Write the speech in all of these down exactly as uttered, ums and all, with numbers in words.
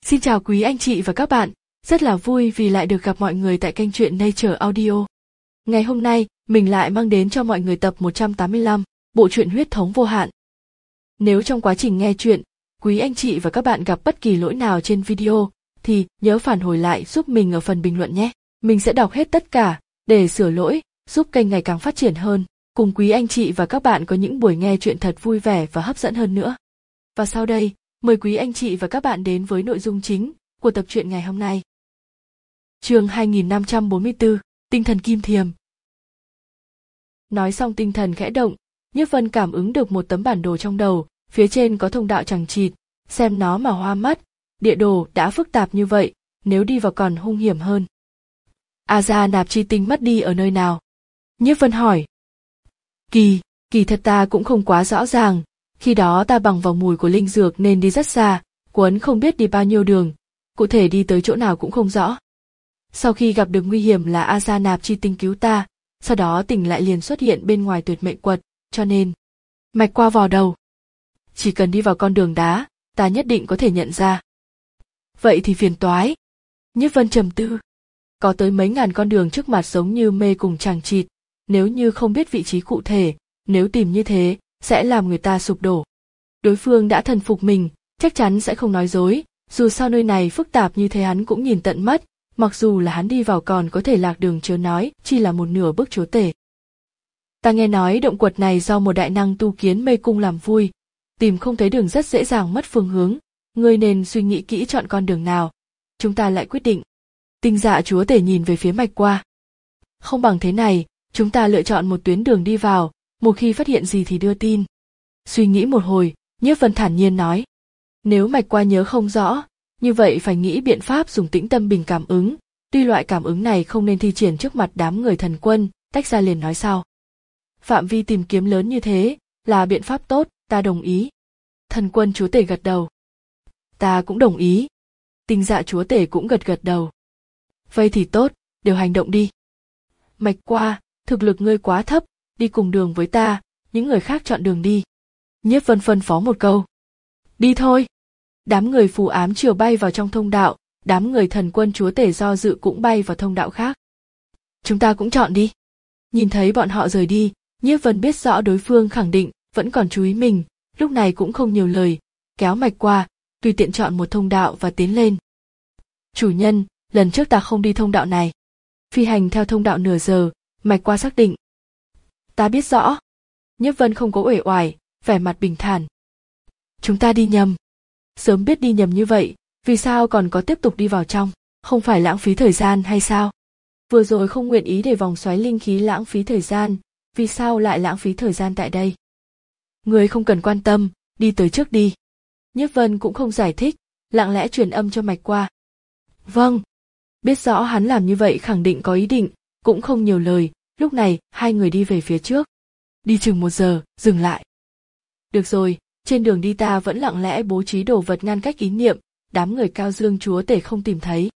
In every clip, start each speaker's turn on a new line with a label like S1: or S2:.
S1: Xin chào quý anh chị và các bạn, rất là vui vì lại được gặp mọi người tại kênh truyện Nature Audio. Ngày hôm nay, mình lại mang đến cho mọi người tập một trăm tám mươi lăm, bộ truyện Huyết thống vô hạn. Nếu trong quá trình nghe truyện, quý anh chị và các bạn gặp bất kỳ lỗi nào trên video, thì nhớ phản hồi lại giúp mình ở phần bình luận nhé. Mình sẽ đọc hết tất cả, để sửa lỗi, giúp kênh ngày càng phát triển hơn, cùng quý anh chị và các bạn có những buổi nghe truyện thật vui vẻ và hấp dẫn hơn nữa. Và sau đây, mời quý anh chị và các bạn đến với nội dung chính của tập truyện ngày hôm nay. Chương hai nghìn năm trăm bốn mươi tư, Tinh thần kim thiềm. Nói xong tinh thần khẽ động, Nhiếp Vân cảm ứng được một tấm bản đồ trong đầu, phía trên có thông đạo chằng chịt, xem nó mà hoa mắt, địa đồ đã phức tạp như vậy, nếu đi vào còn hung hiểm hơn. A Gia Nạp Chi Tinh mất đi ở nơi nào? Nhiếp Vân hỏi. Kỳ, kỳ thật ta cũng không quá rõ ràng, khi đó ta bằng vào mùi của linh dược nên đi rất xa, Quấn không biết đi bao nhiêu đường, cụ thể đi tới chỗ nào cũng không rõ. Sau khi gặp được nguy hiểm là A Gia Nạp Chi Tinh cứu ta, sau đó tỉnh lại liền xuất hiện bên ngoài tuyệt mệnh quật, cho nên mạch qua vò đầu. Chỉ cần đi vào con đường đá, ta nhất định có thể nhận ra. Vậy thì phiền toái. Nhiếp Vân trầm tư. Có tới mấy ngàn con đường trước mặt giống như mê cùng chằng chịt, nếu như không biết vị trí cụ thể, nếu tìm như thế, sẽ làm người ta sụp đổ. Đối phương đã thần phục mình, chắc chắn sẽ không nói dối, dù sao nơi này phức tạp như thế hắn cũng nhìn tận mắt, mặc dù là hắn đi vào còn có thể lạc đường chớ nói, chỉ là một nửa bước chúa tể. Ta nghe nói động quật này do một đại năng tu kiến mê cung làm vui, tìm không thấy đường rất dễ dàng mất phương hướng, ngươi nên suy nghĩ kỹ chọn con đường nào, chúng ta lại quyết định. Tinh Dạ chúa tể nhìn về phía mạch qua. Không bằng thế này, chúng ta lựa chọn một tuyến đường đi vào, một khi phát hiện gì thì đưa tin. Suy nghĩ một hồi, Nhiếp Vân thản nhiên nói. Nếu mạch qua nhớ không rõ, như vậy phải nghĩ biện pháp dùng tĩnh tâm bình cảm ứng, tuy loại cảm ứng này không nên thi triển trước mặt đám người thần quân, tách ra liền nói sau. Phạm vi tìm kiếm lớn như thế, là biện pháp tốt, ta đồng ý. Thần quân chúa tể gật đầu. Ta cũng đồng ý. Tinh Dạ chúa tể cũng gật gật đầu. Vậy thì tốt, đều hành động đi. Mạch qua, thực lực ngươi quá thấp, đi cùng đường với ta, những người khác chọn đường đi. Nhiếp Vân phân phó một câu. Đi thôi. Đám người phù ám triều bay vào trong thông đạo, đám người thần quân chúa tể do dự cũng bay vào thông đạo khác. Chúng ta cũng chọn đi. Nhìn thấy bọn họ rời đi, Nhiếp Vân biết rõ đối phương khẳng định vẫn còn chú ý mình, lúc này cũng không nhiều lời, kéo mạch qua, tùy tiện chọn một thông đạo và tiến lên. Chủ nhân, lần trước ta không đi thông đạo này. Phi hành theo thông đạo nửa giờ, mạch qua xác định. Ta biết rõ. Nhiếp Vân không có uể oải, vẻ mặt bình thản. Chúng ta đi nhầm. Sớm biết đi nhầm như vậy, vì sao còn có tiếp tục đi vào trong, không phải lãng phí thời gian hay sao? Vừa rồi không nguyện ý để vòng xoáy linh khí lãng phí thời gian, vì sao lại lãng phí thời gian tại đây? Người không cần quan tâm, đi tới trước đi. Nhiếp Vân cũng không giải thích, lặng lẽ truyền âm cho mạch qua. Vâng. Biết rõ hắn làm như vậy khẳng định có ý định, cũng không nhiều lời, lúc này hai người đi về phía trước. Đi chừng một giờ, dừng lại. Được rồi, trên đường đi ta vẫn lặng lẽ bố trí đồ vật ngăn cách ý niệm, đám người Cao Dương chúa tể không tìm thấy.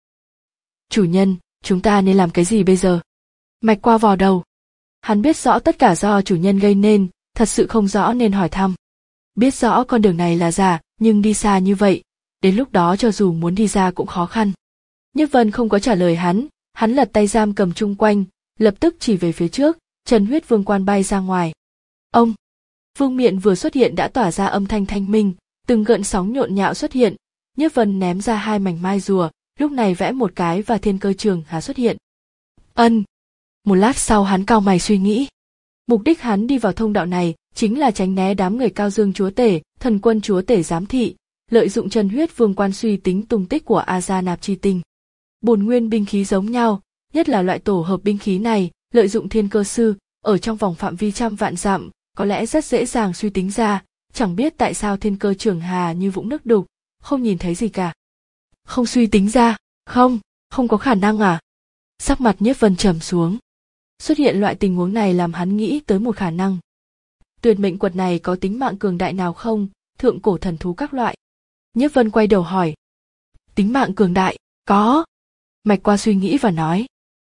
S1: Chủ nhân, chúng ta nên làm cái gì bây giờ? Mạch qua vò đầu. Hắn biết rõ tất cả do chủ nhân gây nên, thật sự không rõ nên hỏi thăm. Biết rõ con đường này là giả, nhưng đi xa như vậy, đến lúc đó cho dù muốn đi ra cũng khó khăn. Nhiếp Vân không có trả lời hắn, hắn lật tay giam cầm chung quanh, lập tức chỉ về phía trước, Trần Huyết Vương Quan bay ra ngoài. Ông! Vương miện vừa xuất hiện đã tỏa ra âm thanh thanh minh, từng gợn sóng nhộn nhạo xuất hiện, Nhiếp Vân ném ra hai mảnh mai rùa, lúc này vẽ một cái và thiên cơ trường hà xuất hiện. Ân! Một lát sau hắn cau mày suy nghĩ. Mục đích hắn đi vào thông đạo này chính là tránh né đám người Cao Dương chúa tể, thần quân chúa tể giám thị, lợi dụng Trần Huyết Vương Quan suy tính tung tích của A Gia Nạp Chi Tinh. Bổn nguyên binh khí giống nhau, nhất là loại tổ hợp binh khí này, lợi dụng thiên cơ sư, ở trong vòng phạm vi trăm vạn dặm, có lẽ rất dễ dàng suy tính ra, chẳng biết tại sao thiên cơ trường hà như vũng nước đục, không nhìn thấy gì cả. Không suy tính ra, không, không có khả năng à? Sắc mặt Nhiếp Vân trầm xuống. Xuất hiện loại tình huống này làm hắn nghĩ tới một khả năng. Tuyệt mệnh quật này có tính mạng cường đại nào không, thượng cổ thần thú các loại? Nhiếp Vân quay đầu hỏi. Tính mạng cường đại, có. Mạch qua suy nghĩ và nói.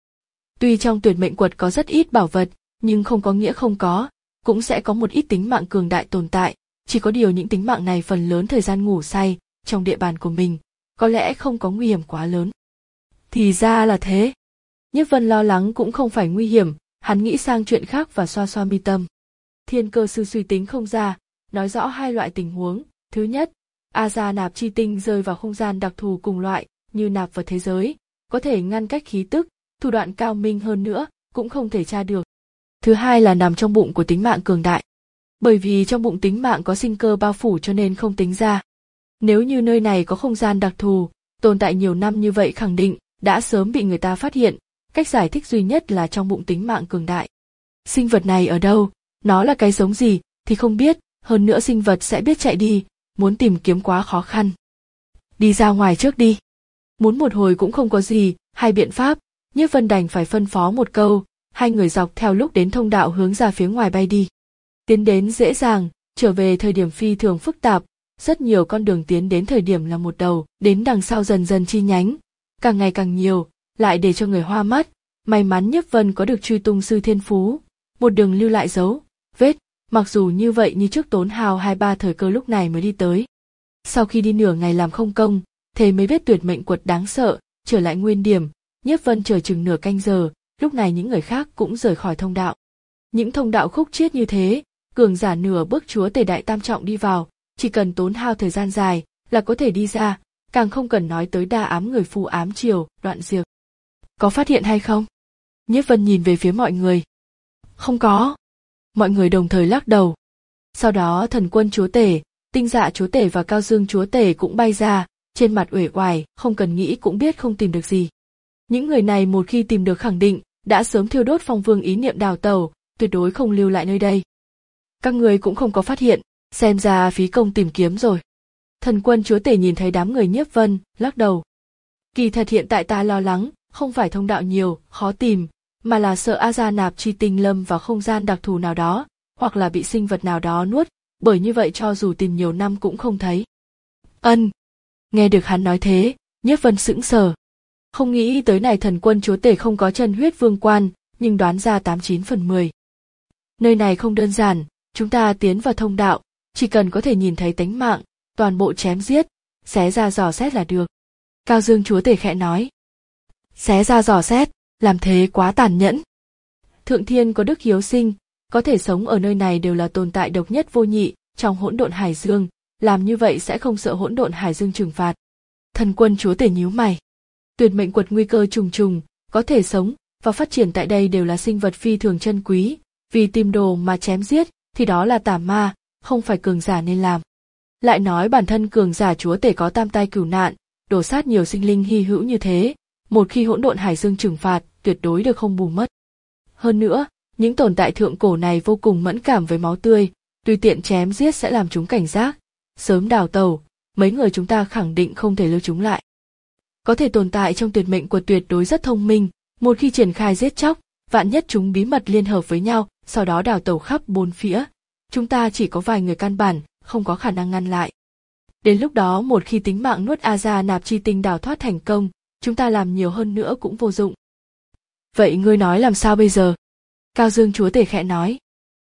S1: Tuy trong tuyệt mệnh quật có rất ít bảo vật, nhưng không có nghĩa không có, cũng sẽ có một ít tính mạng cường đại tồn tại, chỉ có điều những tính mạng này phần lớn thời gian ngủ say, trong địa bàn của mình, có lẽ không có nguy hiểm quá lớn. Thì ra là thế. Nhiếp Vân lo lắng cũng không phải nguy hiểm, hắn nghĩ sang chuyện khác và xoa xoa mi tâm. Thiên cơ sư suy tính không ra, nói rõ hai loại tình huống. Thứ nhất, A Gia nạp chi tinh rơi vào không gian đặc thù cùng loại, như nạp vào thế giới, có thể ngăn cách khí tức, thủ đoạn cao minh hơn nữa, cũng không thể tra được. Thứ hai là nằm trong bụng của tính mạng cường đại. Bởi vì trong bụng tính mạng có sinh cơ bao phủ cho nên không tính ra. Nếu như nơi này có không gian đặc thù, tồn tại nhiều năm như vậy khẳng định, đã sớm bị người ta phát hiện, cách giải thích duy nhất là trong bụng tính mạng cường đại. Sinh vật này ở đâu, nó là cái giống gì, thì không biết, hơn nữa sinh vật sẽ biết chạy đi, muốn tìm kiếm quá khó khăn. Đi ra ngoài trước đi. Muốn một hồi cũng không có gì, hay biện pháp, Nhiếp Vân đành phải phân phó một câu, hai người dọc theo lúc đến thông đạo hướng ra phía ngoài bay đi. Tiến đến dễ dàng, trở về thời điểm phi thường phức tạp, rất nhiều con đường tiến đến thời điểm là một đầu, đến đằng sau dần dần chi nhánh, càng ngày càng nhiều, lại để cho người hoa mắt. May mắn Nhiếp Vân có được truy tung sư thiên phú, một đường lưu lại dấu vết, mặc dù như vậy như trước tốn hào hai ba thời cơ lúc này mới đi tới. Sau khi đi nửa ngày làm không công, thế mới biết tuyệt mệnh quật đáng sợ, trở lại nguyên điểm, Nhiếp Vân chờ chừng nửa canh giờ, lúc này những người khác cũng rời khỏi thông đạo. Những thông đạo khúc chiết như thế, cường giả nửa bước chúa tể đại tam trọng đi vào, chỉ cần tốn hao thời gian dài là có thể đi ra, càng không cần nói tới đa ám người phù ám triều, đoạn diệt. Có phát hiện hay không? Nhiếp Vân nhìn về phía mọi người. Không có. Mọi người đồng thời lắc đầu. Sau đó thần quân chúa tể, tinh dạ chúa tể và cao dương chúa tể cũng bay ra, trên mặt uể oải, không cần nghĩ cũng biết không tìm được gì. Những người này một khi tìm được khẳng định, đã sớm thiêu đốt phong vương ý niệm đào tẩu, tuyệt đối không lưu lại nơi đây. Các người cũng không có phát hiện, xem ra phí công tìm kiếm rồi. Thần quân chúa tể nhìn thấy đám người Nhiếp Vân, lắc đầu. Kỳ thật hiện tại ta lo lắng, không phải thông đạo nhiều, khó tìm, mà là sợ A Gia nạp chi tinh lâm vào không gian đặc thù nào đó, hoặc là bị sinh vật nào đó nuốt, bởi như vậy cho dù tìm nhiều năm cũng không thấy. Ân. Nghe được hắn nói thế, Nhiếp Vân sững sờ. Không nghĩ tới này thần quân chúa tể không có chân huyết vương quan, nhưng đoán ra tám chín phần mười. Nơi này không đơn giản, chúng ta tiến vào thông đạo, chỉ cần có thể nhìn thấy tánh mạng, toàn bộ chém giết, xé ra dò xét là được. Cao Dương chúa tể khẽ nói. Xé ra dò xét, làm thế quá tàn nhẫn. Thượng thiên có đức hiếu sinh, có thể sống ở nơi này đều là tồn tại độc nhất vô nhị, trong hỗn độn hải dương, làm như vậy sẽ không sợ hỗn độn hải dương trừng phạt. Thần quân chúa tể nhíu mày. Tuyệt mệnh quật nguy cơ trùng trùng, có thể sống và phát triển tại đây đều là sinh vật phi thường chân quý, vì tìm đồ mà chém giết, thì đó là tà ma, không phải cường giả nên làm. Lại nói bản thân cường giả chúa tể có tam tai cửu nạn, đổ sát nhiều sinh linh hy hữu như thế, một khi hỗn độn hải dương trừng phạt, tuyệt đối được không bù mất. Hơn nữa, những tồn tại thượng cổ này vô cùng mẫn cảm với máu tươi, tùy tiện chém giết sẽ làm chúng cảnh giác, sớm đào tẩu, mấy người chúng ta khẳng định không thể lưu chúng lại. Có thể tồn tại trong tuyệt mệnh quật tuyệt đối rất thông minh, một khi triển khai giết chóc, vạn nhất chúng bí mật liên hợp với nhau, sau đó đào tẩu khắp bốn phía, chúng ta chỉ có vài người căn bản, không có khả năng ngăn lại. Đến lúc đó một khi tính mạng nuốt A Gia nạp chi tinh đào thoát thành công, chúng ta làm nhiều hơn nữa cũng vô dụng. Vậy ngươi nói làm sao bây giờ? Cao Dương chúa tể khẽ nói.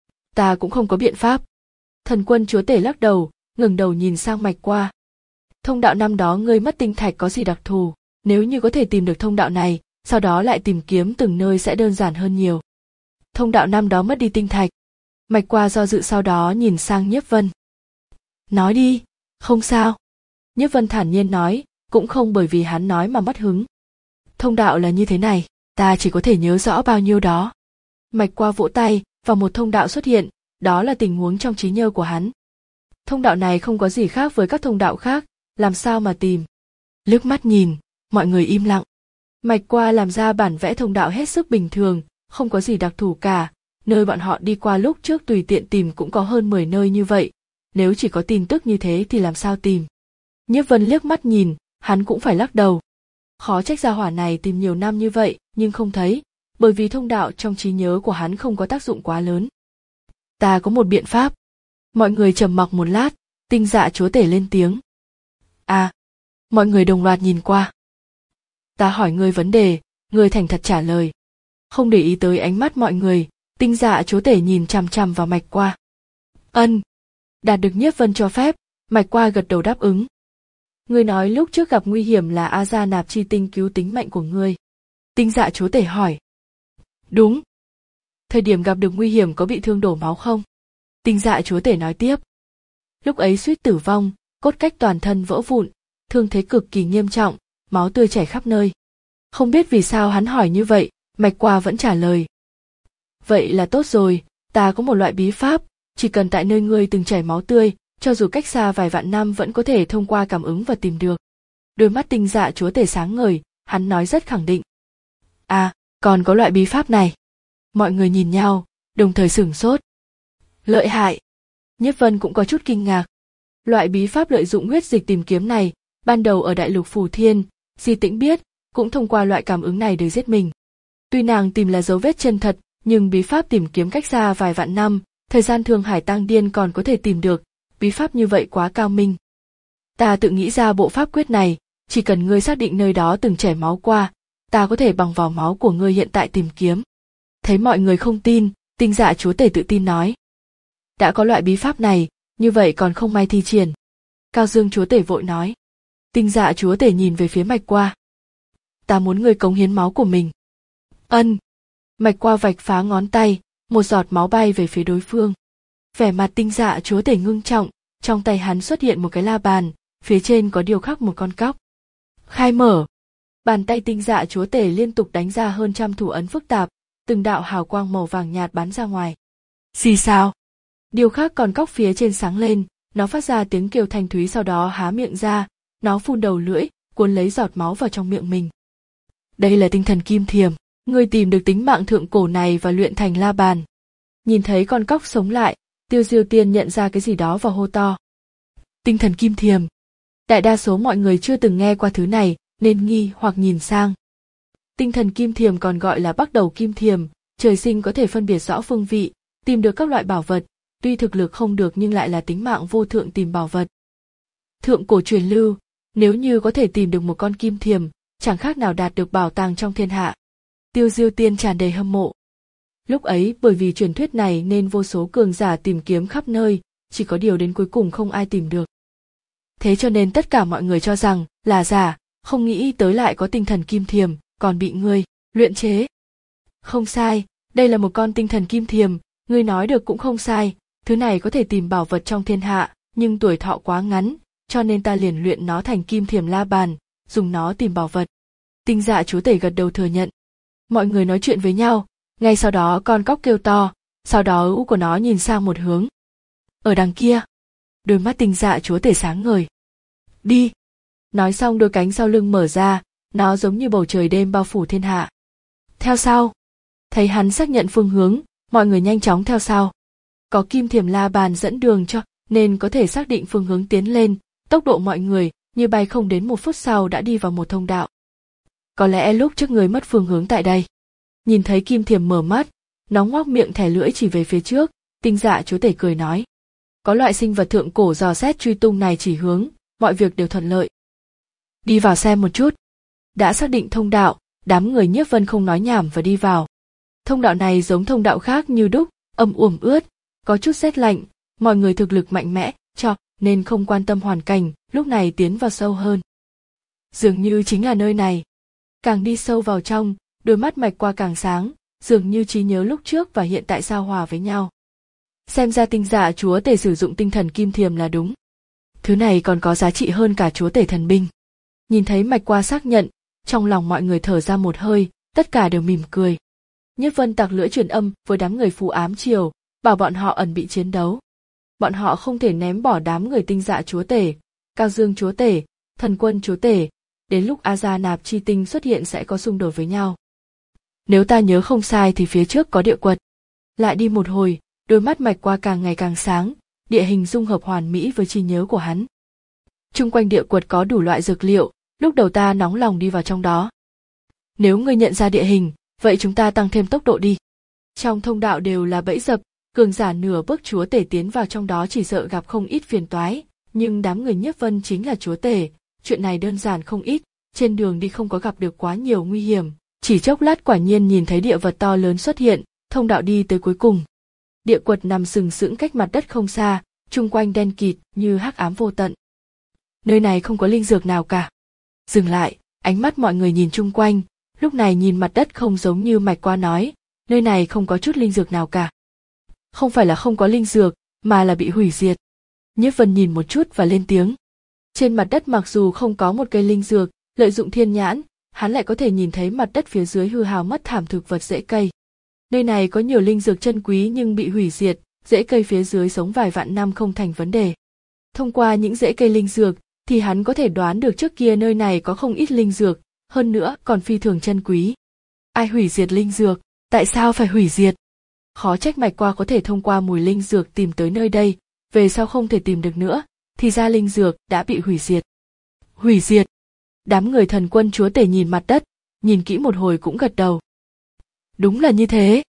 S1: Ta cũng không có biện pháp. Thần quân chúa tể lắc đầu, ngẩng đầu nhìn sang Mạch Qua. Thông đạo năm đó ngươi mất tinh thạch có gì đặc thù, nếu như có thể tìm được thông đạo này, sau đó lại tìm kiếm từng nơi sẽ đơn giản hơn nhiều. Thông đạo năm đó mất đi tinh thạch. Mạch Qua do dự sau đó nhìn sang Nhiếp Vân. Nói đi, không sao. Nhiếp Vân thản nhiên nói, cũng không bởi vì hắn nói mà mất hứng. Thông đạo là như thế này, ta chỉ có thể nhớ rõ bao nhiêu đó. Mạch Qua vỗ tay, và một thông đạo xuất hiện, đó là tình huống trong trí nhớ của hắn. Thông đạo này không có gì khác với các thông đạo khác, làm sao mà tìm. Liếc mắt nhìn, mọi người im lặng. Mạch Qua làm ra bản vẽ thông đạo hết sức bình thường, không có gì đặc thù cả, nơi bọn họ đi qua lúc trước tùy tiện tìm cũng có hơn mười nơi như vậy, nếu chỉ có tin tức như thế thì làm sao tìm. Nhiếp Vân liếc mắt nhìn, hắn cũng phải lắc đầu. Khó trách gia hỏa này tìm nhiều năm như vậy nhưng không thấy, bởi vì thông đạo trong trí nhớ của hắn không có tác dụng quá lớn. Ta có một biện pháp. Mọi người trầm mặc một lát, tinh dạ chúa tể lên tiếng. À, mọi người đồng loạt nhìn qua. Ta hỏi ngươi vấn đề, ngươi thành thật trả lời. Không để ý tới ánh mắt mọi người, tinh dạ chúa tể nhìn chằm chằm vào Mạch Qua. Ân. Đạt được Nhiếp Vân cho phép, Mạch Qua gật đầu đáp ứng. Ngươi nói lúc trước gặp nguy hiểm là A Gia Nạp Chi Tinh cứu tính mệnh của ngươi. Tinh Dạ chúa tể hỏi. Đúng. Thời điểm gặp được nguy hiểm có bị thương đổ máu không? Tinh Dạ chúa tể nói tiếp. Lúc ấy suýt tử vong, cốt cách toàn thân vỡ vụn, thương thế cực kỳ nghiêm trọng, máu tươi chảy khắp nơi. Không biết vì sao hắn hỏi như vậy, Mạch Qua vẫn trả lời. Vậy là tốt rồi, ta có một loại bí pháp, chỉ cần tại nơi ngươi từng chảy máu tươi, cho dù cách xa vài vạn năm vẫn có thể thông qua cảm ứng và tìm được. Đôi mắt Tinh Dạ chúa tể sáng ngời, hắn nói rất khẳng định. À, còn có loại bí pháp này. Mọi người nhìn nhau, đồng thời sửng sốt. Lợi hại. Nhiếp Vân cũng có chút kinh ngạc. Loại bí pháp lợi dụng huyết dịch tìm kiếm này, ban đầu ở đại lục Phù Thiên, Di Tĩnh biết, cũng thông qua loại cảm ứng này để giết mình. Tuy nàng tìm là dấu vết chân thật, nhưng bí pháp tìm kiếm cách xa vài vạn năm, thời gian Thương Hải Tăng Điên còn có thể tìm được, bí pháp như vậy quá cao minh. Ta tự nghĩ ra bộ pháp quyết này, chỉ cần ngươi xác định nơi đó từng chảy máu qua, ta có thể bằng vào máu của ngươi hiện tại tìm kiếm. Thấy mọi người không tin, Tinh Dạ chúa tể tự tin nói. Đã có loại bí pháp này, như vậy còn không may thi triển. Cao Dương chúa tể vội nói. Tinh Dạ chúa tể nhìn về phía Mạch Qua. Ta muốn ngươi cống hiến máu của mình. Ân. Mạch Qua vạch phá ngón tay, một giọt máu bay về phía đối phương. Vẻ mặt Tinh Dạ chúa tể ngưng trọng, trong tay hắn xuất hiện một cái la bàn, phía trên có điêu khắc một con cóc. Khai mở. Bàn tay Tinh Dạ chúa tể liên tục đánh ra hơn trăm thủ ấn phức tạp, từng đạo hào quang màu vàng nhạt bắn ra ngoài. Xì xào. Điêu khắc con cóc phía trên sáng lên, nó phát ra tiếng kêu thanh thúy, sau đó há miệng ra, nó phun đầu lưỡi, cuốn lấy giọt máu vào trong miệng mình. Đây là tinh thần kim thiềm, ngươi tìm được tính mạng thượng cổ này và luyện thành la bàn. Nhìn thấy con cóc sống lại, Tiêu Diêu Tiên nhận ra cái gì đó và hô to. Tinh thần kim thiềm. Đại đa số mọi người chưa từng nghe qua thứ này, nên nghi hoặc nhìn sang. Tinh thần kim thiềm còn gọi là Bắc Đầu kim thiềm, trời sinh có thể phân biệt rõ phương vị, tìm được các loại bảo vật, tuy thực lực không được nhưng lại là tính mạng vô thượng tìm bảo vật. Thượng cổ truyền lưu, nếu như có thể tìm được một con kim thiềm, chẳng khác nào đạt được bảo tàng trong thiên hạ. Tiêu Diêu Tiên tràn đầy hâm mộ. Lúc ấy bởi vì truyền thuyết này nên vô số cường giả tìm kiếm khắp nơi, chỉ có điều đến cuối cùng không ai tìm được. Thế cho nên tất cả mọi người cho rằng là giả, không nghĩ tới lại có tinh thần kim thiềm, còn bị ngươi luyện chế. Không sai, đây là một con tinh thần kim thiềm, ngươi nói được cũng không sai, thứ này có thể tìm bảo vật trong thiên hạ, nhưng tuổi thọ quá ngắn, cho nên ta liền luyện nó thành kim thiềm la bàn, dùng nó tìm bảo vật. Tinh Dạ chúa tể gật đầu thừa nhận. Mọi người nói chuyện với nhau, ngay sau đó con cóc kêu to, sau đó ưu của nó nhìn sang một hướng. Ở đằng kia. Đôi mắt Tinh Dạ chúa tể sáng ngời. Đi. Nói xong đôi cánh sau lưng mở ra, nó giống như bầu trời đêm bao phủ thiên hạ. Theo sau. Thấy hắn xác nhận phương hướng, mọi người nhanh chóng theo sau. Có kim thiềm la bàn dẫn đường cho, nên có thể xác định phương hướng tiến lên, tốc độ mọi người như bay không đến một phút sau đã đi vào một thông đạo. Có lẽ lúc trước người mất phương hướng tại đây. Nhìn thấy kim thiềm mở mắt, nó ngoác miệng thẻ lưỡi chỉ về phía trước, Tinh Dạ chúa tể cười nói. Có loại sinh vật thượng cổ dò xét truy tung này chỉ hướng, mọi việc đều thuận lợi. Đi vào xem một chút. Đã xác định thông đạo, đám người Nhiếp Vân không nói nhảm và đi vào. Thông đạo này giống thông đạo khác như đúc, âm uểm ướt, có chút rét lạnh, mọi người thực lực mạnh mẽ, cho nên không quan tâm hoàn cảnh, lúc này tiến vào sâu hơn. Dường như chính là nơi này. Càng đi sâu vào trong, đôi mắt Mạch Qua càng sáng, dường như trí nhớ lúc trước và hiện tại giao hòa với nhau. Xem ra Tinh Dạ chúa tể sử dụng tinh thần kim thiềm là đúng. Thứ này còn có giá trị hơn cả chúa tể thần binh. Nhìn thấy Mạch Qua xác nhận, trong lòng mọi người thở ra một hơi, tất cả đều mỉm cười. Nhiếp Vân tặc lưỡi truyền âm với đám người Phù Ám Triều, bảo bọn họ ẩn bị chiến đấu. Bọn họ không thể ném bỏ đám người Tinh Dạ chúa tể, Cao Dương chúa tể, Thần Quân chúa tể, đến lúc A Gia Nạp Chi Tinh xuất hiện sẽ có xung đột với nhau. Nếu ta nhớ không sai thì phía trước có địa quật. Lại đi một hồi, đôi mắt Mạch Qua càng ngày càng sáng, địa hình dung hợp hoàn mỹ với trí nhớ của hắn. Chung quanh địa quật có đủ loại dược liệu, lúc đầu ta nóng lòng đi vào trong đó. Nếu ngươi nhận ra địa hình, vậy chúng ta tăng thêm tốc độ đi. Trong thông đạo đều là bẫy dập, cường giả nửa bước chúa tể tiến vào trong đó chỉ sợ gặp không ít phiền toái, nhưng đám người Nhiếp Vân chính là chúa tể, chuyện này đơn giản không ít, trên đường đi không có gặp được quá nhiều nguy hiểm, chỉ chốc lát quả nhiên nhìn thấy địa vật to lớn xuất hiện, thông đạo đi tới cuối cùng. Địa quật nằm sừng sững cách mặt đất không xa, chung quanh đen kịt như hắc ám vô tận. nơi này không có linh dược nào cả. Dừng lại, ánh mắt mọi người nhìn chung quanh, lúc này nhìn mặt đất không giống như Mạch Qua nói, nơi này không có chút linh dược nào cả. Không phải là không có linh dược, mà là bị hủy diệt. Nhiếp Vân nhìn một chút và lên tiếng. Trên mặt đất mặc dù không có một cây linh dược, lợi dụng thiên nhãn, hắn lại có thể nhìn thấy mặt đất phía dưới hư hao mất thảm thực vật rễ cây. Nơi này có nhiều linh dược chân quý nhưng bị hủy diệt, rễ cây phía dưới sống vài vạn năm không thành vấn đề. Thông qua những rễ cây linh dược, thì hắn có thể đoán được trước kia nơi này có không ít linh dược, hơn nữa còn phi thường chân quý. Ai hủy diệt linh dược? Tại sao phải hủy diệt? Khó trách Mạch Qua có thể thông qua mùi linh dược tìm tới nơi đây, về sau không thể tìm được nữa, thì ra linh dược đã bị hủy diệt. Hủy diệt? Đám người thần quân chúa tể nhìn mặt đất, nhìn kỹ một hồi cũng gật đầu. Đúng là như thế.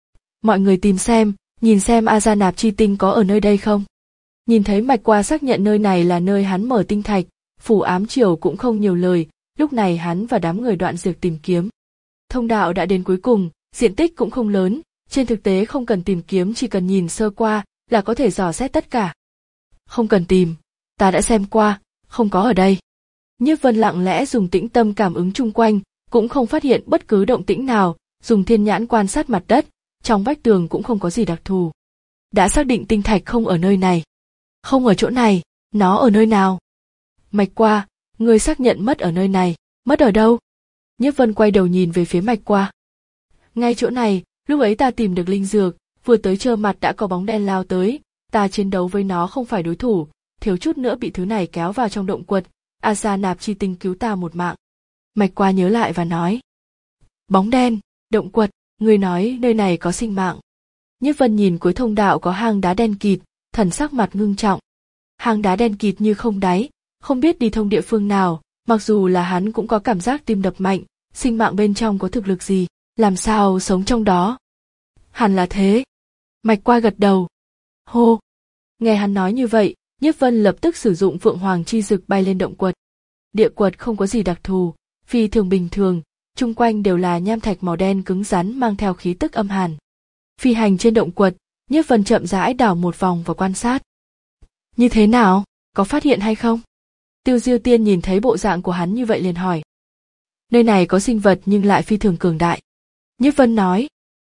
S1: Mọi người tìm xem, nhìn xem A Gia Nạp Chi Tinh có ở nơi đây không. Nhìn thấy Mạch Qua xác nhận nơi này là nơi hắn mở tinh thạch, Phủ Ám Triều cũng không nhiều lời, lúc này hắn và đám người Đoạn Dược tìm kiếm. Thông đạo đã đến cuối cùng, diện tích cũng không lớn, trên thực tế không cần tìm kiếm, chỉ cần nhìn sơ qua là có thể dò xét tất cả. Không cần tìm, ta đã xem qua, không có ở đây. Nhiếp Vân lặng lẽ dùng tĩnh tâm cảm ứng chung quanh, cũng không phát hiện bất cứ động tĩnh nào, dùng thiên nhãn quan sát mặt đất, trong vách tường cũng không có gì đặc thù. Đã xác định tinh thạch không ở nơi này. Không ở chỗ này, nó ở nơi nào? Mạch Qua, người xác nhận mất ở nơi này, mất ở đâu? Nhiếp Vân quay đầu nhìn về phía Mạch Qua. Ngay chỗ này, lúc ấy ta tìm được linh dược, vừa tới trơ mặt đã có bóng đen lao tới, ta chiến đấu với nó không phải đối thủ, thiếu chút nữa bị thứ này kéo vào trong động quật, A Gia Nạp Chi Tinh cứu ta một mạng. Mạch Qua nhớ lại và nói. Bóng đen, động quật, người nói nơi này có sinh mạng. Nhiếp Vân nhìn cuối thông đạo có hang đá đen kịt, thần sắc mặt ngưng trọng. Hang đá đen kịt như không đáy, không biết đi thông địa phương nào, mặc dù là hắn cũng có cảm giác tim đập mạnh, sinh mạng bên trong có thực lực gì, làm sao sống trong đó. Hẳn là thế. Mạch Qua gật đầu. Hô. Nghe hắn nói như vậy, Nhiếp Vân lập tức sử dụng Phượng Hoàng chi dực bay lên động quật. Địa quật không có gì đặc thù, phi thường bình thường, chung quanh đều là nham thạch màu đen cứng rắn mang theo khí tức âm hàn. Phi hành trên động quật, Nhiếp Vân chậm rãi đảo một vòng và quan sát. Như thế nào, có phát hiện hay không? Tiêu Diêu Tiên nhìn thấy bộ dạng của hắn như vậy liền hỏi. Nơi này có sinh vật nhưng lại phi thường cường đại. Nhiếp Vân nói.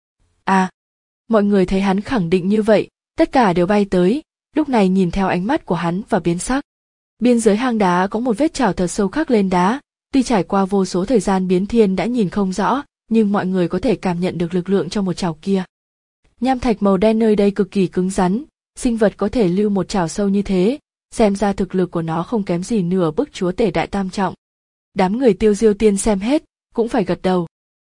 S1: À, mọi người thấy hắn khẳng định như vậy, tất cả đều bay tới, lúc này nhìn theo ánh mắt của hắn và biến sắc. Biên giới hang đá có một vết trào thật sâu khắc lên đá, tuy trải qua vô số thời gian biến thiên đã nhìn không rõ, nhưng mọi người có thể cảm nhận được lực lượng trong một trào kia. Nham thạch màu đen nơi đây cực kỳ cứng rắn, sinh vật có thể lưu một trào sâu như thế, xem ra thực lực của nó không kém gì nửa bức chúa tể đại tam trọng. Đám người Tiêu Diêu Tiên xem hết, cũng phải gật đầu.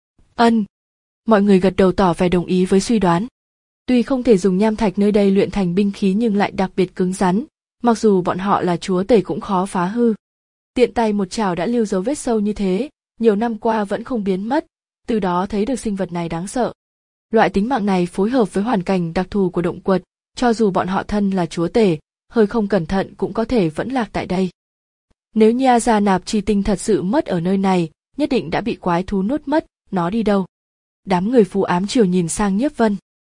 S1: Ân. Mọi người gật đầu tỏ vẻ đồng ý với suy đoán. Tuy không thể dùng nham thạch nơi đây luyện thành binh khí nhưng lại đặc biệt cứng rắn, mặc dù bọn họ là chúa tể cũng khó phá hư. Tiện tay một trào đã lưu dấu vết sâu như thế, nhiều năm qua vẫn không biến mất, từ đó thấy được sinh vật này đáng sợ. Loại tính mạng này phối hợp với hoàn cảnh đặc thù của động quật, cho dù bọn họ thân là chúa tể, hơi không cẩn thận cũng có thể vẫn lạc tại đây. Nếu như A Gia Nạp Chi Tinh thật sự mất ở nơi này, nhất định đã bị quái thú nuốt mất, nó đi đâu? Đám người Phù Ám Triều nhìn sang Nhiếp Vân.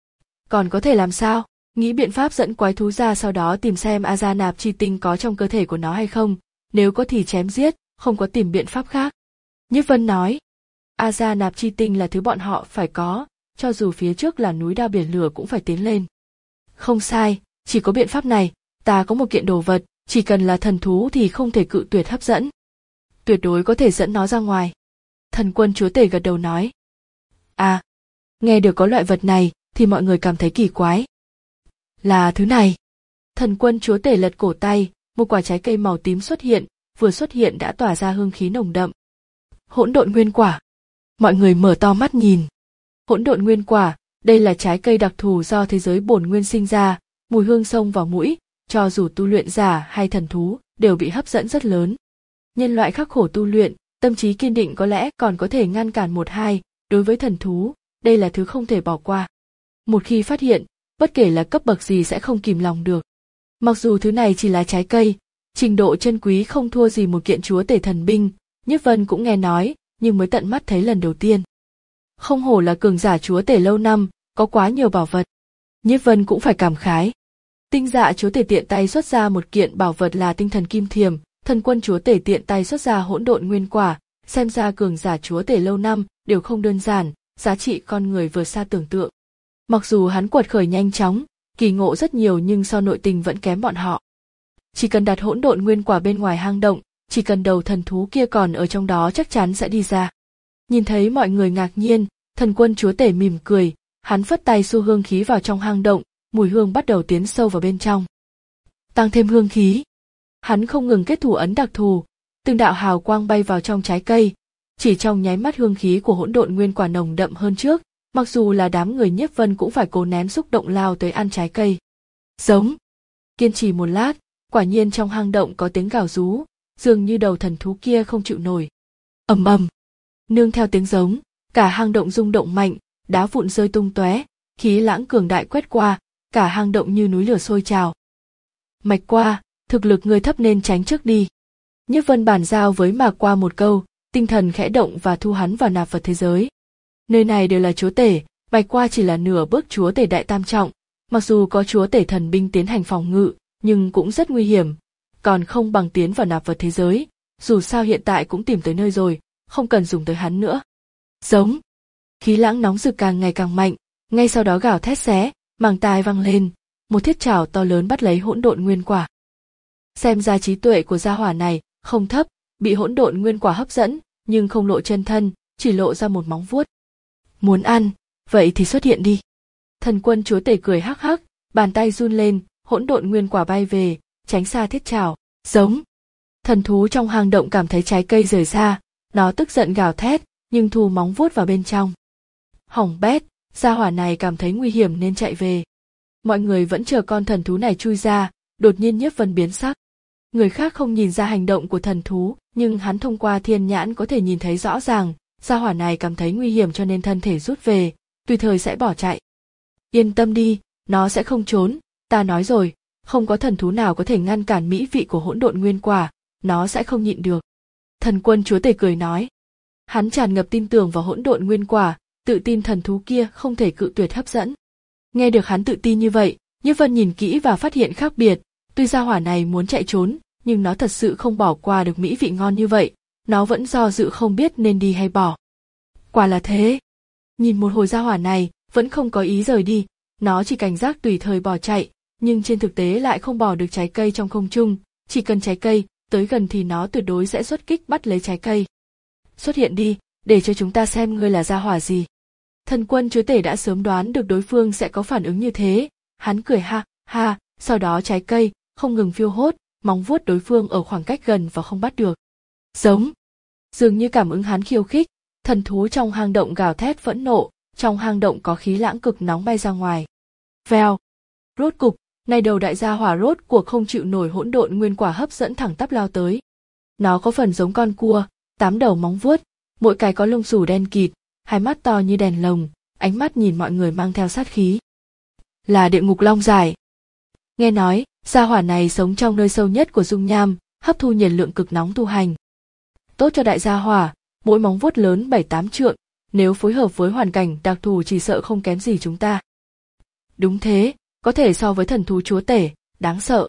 S1: Còn có thể làm sao? Nghĩ biện pháp dẫn quái thú ra, sau đó tìm xem A Gia Nạp Chi Tinh có trong cơ thể của nó hay không, nếu có thì chém giết, không có tìm biện pháp khác. Nhiếp Vân nói, A Gia Nạp Chi Tinh là thứ bọn họ phải có, cho dù phía trước là núi đao biển lửa cũng phải tiến lên. Không sai, chỉ có biện pháp này, ta có một kiện đồ vật, chỉ cần là thần thú thì không thể cự tuyệt hấp dẫn. Tuyệt đối có thể dẫn nó ra ngoài. Thần quân chúa tể gật đầu nói. À, nghe được có loại vật này thì mọi người cảm thấy kỳ quái. Là thứ này. Thần quân chúa tể lật cổ tay, một quả trái cây màu tím xuất hiện, vừa xuất hiện đã tỏa ra hương khí nồng đậm. Hỗn độn nguyên quả. Mọi người mở to mắt nhìn. Hỗn độn nguyên quả, đây là trái cây đặc thù do thế giới bổn nguyên sinh ra, mùi hương xông vào mũi, cho dù tu luyện giả hay thần thú đều bị hấp dẫn rất lớn. Nhân loại khắc khổ tu luyện, tâm trí kiên định có lẽ còn có thể ngăn cản một hai, đối với thần thú, đây là thứ không thể bỏ qua. Một khi phát hiện, bất kể là cấp bậc gì sẽ không kìm lòng được. Mặc dù thứ này chỉ là trái cây, trình độ chân quý không thua gì một kiện chúa tể thần binh, Nhiếp Vân cũng nghe nói, nhưng mới tận mắt thấy lần đầu tiên. Không hổ là cường giả chúa tể lâu năm, có quá nhiều bảo vật. Nhiếp Vân cũng phải cảm khái. Tinh Dạ chúa tể tiện tay xuất ra một kiện bảo vật là tinh thần kim thiềm, Thần quân chúa tể tiện tay xuất ra hỗn độn nguyên quả, xem ra cường giả chúa tể lâu năm đều không đơn giản, giá trị con người vượt xa tưởng tượng. Mặc dù hắn quật khởi nhanh chóng, kỳ ngộ rất nhiều nhưng so nội tình vẫn kém bọn họ. Chỉ cần đặt hỗn độn nguyên quả bên ngoài hang động, chỉ cần đầu thần thú kia còn ở trong đó chắc chắn sẽ đi ra. Nhìn thấy mọi người ngạc nhiên, thần quân chúa tể mỉm cười, hắn phất tay xua hương khí vào trong hang động, mùi hương bắt đầu tiến sâu vào bên trong. Tăng thêm hương khí. Hắn không ngừng kết thủ ấn đặc thù, từng đạo hào quang bay vào trong trái cây, chỉ trong nháy mắt hương khí của hỗn độn nguyên quả nồng đậm hơn trước, mặc dù là đám người Nhiếp Vân cũng phải cố nén xúc động lao tới ăn trái cây. Giống. Kiên trì một lát, quả nhiên trong hang động có tiếng gào rú, dường như đầu thần thú kia không chịu nổi. Ầm ầm. Nương theo tiếng giống, cả hang động rung động mạnh, đá vụn rơi tung tóe, khí lãng cường đại quét qua, cả hang động như núi lửa sôi trào. Mạch Qua, thực lực ngươi thấp nên tránh trước đi. Nhiếp Vân bàn giao với Mạc Qua một câu, tinh thần khẽ động và thu hắn vào nạp vật thế giới. Nơi này đều là chúa tể, Mạch Qua chỉ là nửa bước chúa tể đại tam trọng, mặc dù có chúa tể thần binh tiến hành phòng ngự, nhưng cũng rất nguy hiểm, còn không bằng tiến vào nạp vật thế giới, dù sao hiện tại cũng tìm tới nơi rồi, không cần dùng tới hắn nữa. Giống. Khí lãng nóng rực càng ngày càng mạnh, ngay sau đó gào thét xé, màng tai vang lên, một thiết trảo to lớn bắt lấy hỗn độn nguyên quả. Xem ra trí tuệ của gia hỏa này không thấp, bị hỗn độn nguyên quả hấp dẫn, nhưng không lộ chân thân, chỉ lộ ra một móng vuốt. Muốn ăn, vậy thì xuất hiện đi. Thần quân chúa tể cười hắc hắc, bàn tay run lên, hỗn độn nguyên quả bay về, tránh xa thiết trảo. Giống. Thần thú trong hang động cảm thấy trái cây rời ra, nó tức giận gào thét, nhưng thu móng vuốt vào bên trong. Hỏng bét, gia hỏa này cảm thấy nguy hiểm nên chạy về. Mọi người vẫn chờ con thần thú này chui ra, đột nhiên Nhiếp Vân biến sắc. Người khác không nhìn ra hành động của thần thú, nhưng hắn thông qua thiên nhãn có thể nhìn thấy rõ ràng, gia hỏa này cảm thấy nguy hiểm cho nên thân thể rút về, tùy thời sẽ bỏ chạy. Yên tâm đi, nó sẽ không trốn, ta nói rồi, không có thần thú nào có thể ngăn cản mỹ vị của hỗn độn nguyên quả, nó sẽ không nhịn được. Thần quân chúa tể cười nói. Hắn tràn ngập tin tưởng vào hỗn độn nguyên quả, tự tin thần thú kia không thể cự tuyệt hấp dẫn. Nghe được hắn tự tin như vậy, Nhiếp Vân nhìn kỹ và phát hiện khác biệt, tuy gia hỏa này muốn chạy trốn, nhưng nó thật sự không bỏ qua được mỹ vị ngon như vậy, nó vẫn do dự không biết nên đi hay bỏ. Quả là thế. Nhìn một hồi gia hỏa này, vẫn không có ý rời đi, nó chỉ cảnh giác tùy thời bỏ chạy, nhưng trên thực tế lại không bỏ được trái cây trong không trung, chỉ cần trái cây tới gần thì nó tuyệt đối sẽ xuất kích bắt lấy trái cây. Xuất hiện đi, để cho chúng ta xem ngươi là gia hỏa gì. Thần quân chúa tể đã sớm đoán được đối phương sẽ có phản ứng như thế, hắn cười ha ha, sau đó trái cây không ngừng phiêu hốt, móng vuốt đối phương ở khoảng cách gần và không bắt được. Giống. Dường như cảm ứng hắn khiêu khích, thần thú trong hang động gào thét phẫn nộ, trong hang động có khí lãng cực nóng bay ra ngoài. Vèo. Rốt cục, này đầu đại gia hỏa rốt cuộc không chịu nổi hỗn độn nguyên quả hấp dẫn thẳng tắp lao tới. Nó có phần giống con cua, tám đầu móng vuốt, mỗi cái có lông xù đen kịt, hai mắt to như đèn lồng, ánh mắt nhìn mọi người mang theo sát khí. Là địa ngục long giải. Nghe nói, gia hỏa này sống trong nơi sâu nhất của dung nham, hấp thu nhiệt lượng cực nóng tu hành. Tốt cho đại gia hỏa, mỗi móng vuốt lớn bảy tám trượng, nếu phối hợp với hoàn cảnh đặc thù chỉ sợ không kém gì chúng ta. Đúng thế, có thể so với thần thú chúa tể, đáng sợ.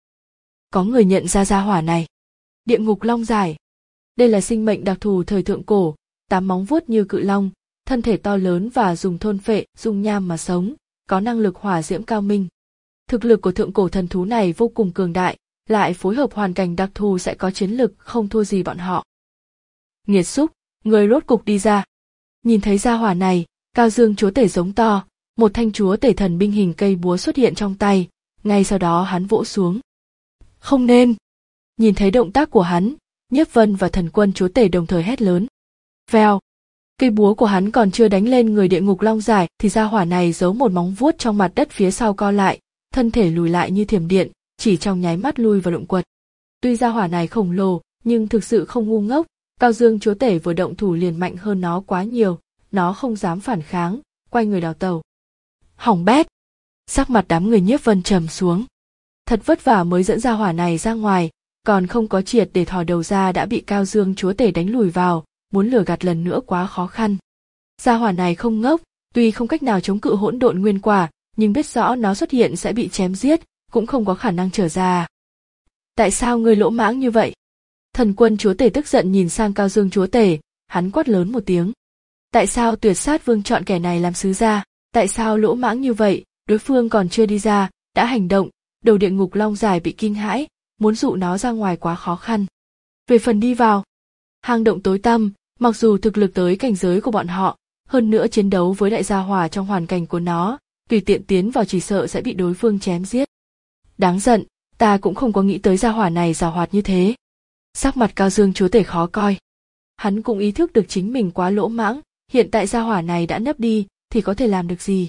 S1: Có người nhận ra gia hỏa này. Địa ngục long giải. Đây là sinh mệnh đặc thù thời thượng cổ, tám móng vuốt như cự long, thân thể to lớn và dùng thôn phệ, dung nham mà sống, có năng lực hỏa diễm cao minh. Thực lực của thượng cổ thần thú này vô cùng cường đại, lại phối hợp hoàn cảnh đặc thù sẽ có chiến lực không thua gì bọn họ. Nghiệt xúc, người rốt cục đi ra. Nhìn thấy gia hỏa này, Cao Dương chúa tể giống to, một thanh chúa tể thần binh hình cây búa xuất hiện trong tay, ngay sau đó hắn vỗ xuống. Không nên. Nhìn thấy động tác của hắn, Nhiếp Vân và thần quân chúa tể đồng thời hét lớn. Vèo. Cây búa của hắn còn chưa đánh lên người địa ngục long giải thì gia hỏa này giấu một móng vuốt trong mặt đất phía sau co lại, thân thể lùi lại như thiểm điện, chỉ trong nháy mắt lui vào động quật. Tuy gia hỏa này khổng lồ, nhưng thực sự không ngu ngốc, Cao Dương chúa tể vừa động thủ liền mạnh hơn nó quá nhiều, nó không dám phản kháng, quay người đào tẩu. Hỏng bét. Sắc mặt đám người Nhiếp Vân trầm xuống. Thật vất vả mới dẫn gia hỏa này ra ngoài, còn không có triệt để thò đầu ra đã bị Cao Dương chúa tể đánh lùi vào, muốn lừa gạt lần nữa quá khó khăn. Gia hỏa này không ngốc, tuy không cách nào chống cự hỗn độn nguyên quả, nhưng biết rõ nó xuất hiện sẽ bị chém giết, cũng không có khả năng trở ra. Tại sao ngươi lỗ mãng như vậy? Thần Quân chúa tể tức giận nhìn sang Cao Dương chúa tể, hắn quát lớn một tiếng. Tại sao Tuyệt Sát Vương chọn kẻ này làm sứ gia? Tại sao lỗ mãng như vậy? Đối phương còn chưa đi ra, đã hành động. Đầu địa ngục long dài bị kinh hãi, muốn dụ nó ra ngoài quá khó khăn. Về phần đi vào hang động tối tăm, mặc dù thực lực tới cảnh giới của bọn họ, hơn nữa chiến đấu với đại gia hỏa trong hoàn cảnh của nó, tùy tiện tiến vào chỉ sợ sẽ bị đối phương chém giết. Đáng giận, ta cũng không có nghĩ tới gia hỏa này giàu hoạt như thế. Sắc mặt Cao Dương chúa tể khó coi. Hắn cũng ý thức được chính mình quá lỗ mãng, hiện tại gia hỏa này đã nấp đi, thì có thể làm được gì?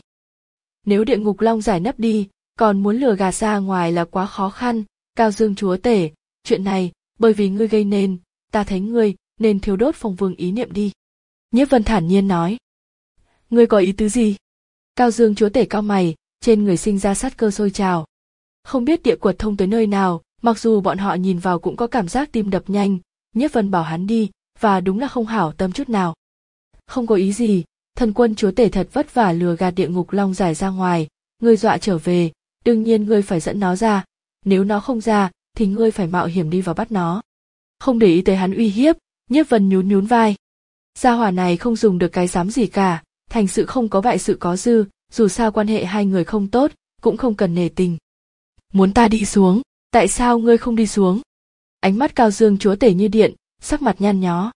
S1: Nếu địa ngục long giải nấp đi, còn muốn lừa gạt ra ngoài là quá khó khăn. Cao Dương chúa tể, chuyện này, bởi vì ngươi gây nên, ta thấy ngươi nên thiêu đốt Phong Vương ý niệm đi. Nhiếp Vân thản nhiên nói. Ngươi có ý tứ gì? Cao Dương chúa tể cau mày, trên người sinh ra sát cơ sôi trào. Không biết địa quật thông tới nơi nào, mặc dù bọn họ nhìn vào cũng có cảm giác tim đập nhanh, Nhiếp Vân bảo hắn đi, và đúng là không hảo tâm chút nào. Không có ý gì, Thần Quân chúa tể thật vất vả lừa gạt địa ngục long giải ra ngoài, ngươi dọa trở về, đương nhiên ngươi phải dẫn nó ra, nếu nó không ra, thì ngươi phải mạo hiểm đi vào bắt nó. Không để ý tới hắn uy hiếp, Nhiếp Vân nhún nhún vai. Gia hỏa này không dùng được cái dám gì cả, thành sự không có bại sự có dư, dù sao quan hệ hai người không tốt, cũng không cần nể tình. Muốn ta đi xuống, tại sao ngươi không đi xuống? Ánh mắt Cao Dương chúa tể như điện, sắc mặt nhăn nhó.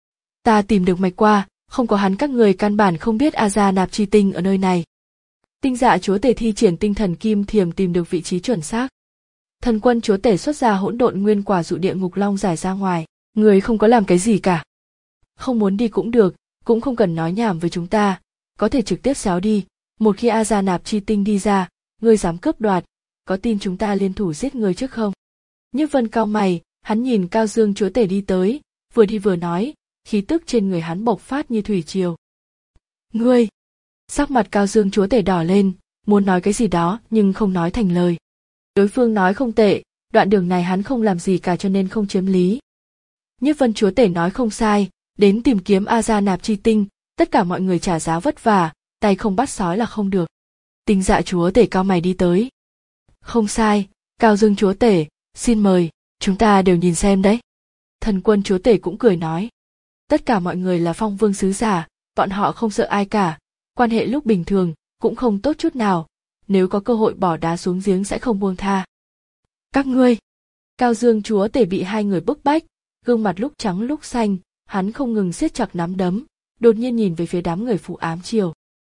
S1: Ta tìm được mạch qua, không có hắn các người căn bản không biết A Gia Nạp Chi Tinh ở nơi này. Tinh Dạ chúa tể thi triển tinh thần kim thiềm tìm được vị trí chuẩn xác. Thần Quân chúa tể xuất ra hỗn độn nguyên quả dụ địa ngục long giải ra ngoài, người không có làm cái gì cả. Không muốn đi cũng được, cũng không cần nói nhảm với chúng ta, có thể trực tiếp xéo đi, một khi A Gia Nạp Chi Tinh đi ra, ngươi dám cướp đoạt, có tin chúng ta liên thủ giết ngươi trước không? Nhiếp Vân cau mày, hắn nhìn Cao Dương chúa tể đi tới, vừa đi vừa nói, khí tức trên người hắn bộc phát như thủy triều. Ngươi! Sắc mặt Cao Dương chúa tể đỏ lên, muốn nói cái gì đó nhưng không nói thành lời. Đối phương nói không tệ, đoạn đường này hắn không làm gì cả cho nên không chiếm lý. Nhiếp Vân chúa tể nói không sai, đến tìm kiếm A Gia Nạp Chi Tinh, tất cả mọi người trả giá vất vả, tay không bắt sói là không được. Tinh Dạ chúa tể cao mày đi tới. Không sai, Cao Dương chúa tể, xin mời, chúng ta đều nhìn xem đấy. Thần Quân chúa tể cũng cười nói. Tất cả mọi người là Phong Vương sứ giả, bọn họ không sợ ai cả, quan hệ lúc bình thường cũng không tốt chút nào, nếu có cơ hội bỏ đá xuống giếng sẽ không buông tha. Các ngươi! Cao Dương chúa tể bị hai người bức bách, gương mặt lúc trắng lúc xanh, hắn không ngừng siết chặt nắm đấm, đột nhiên nhìn về phía đám người Phù Ám Triều.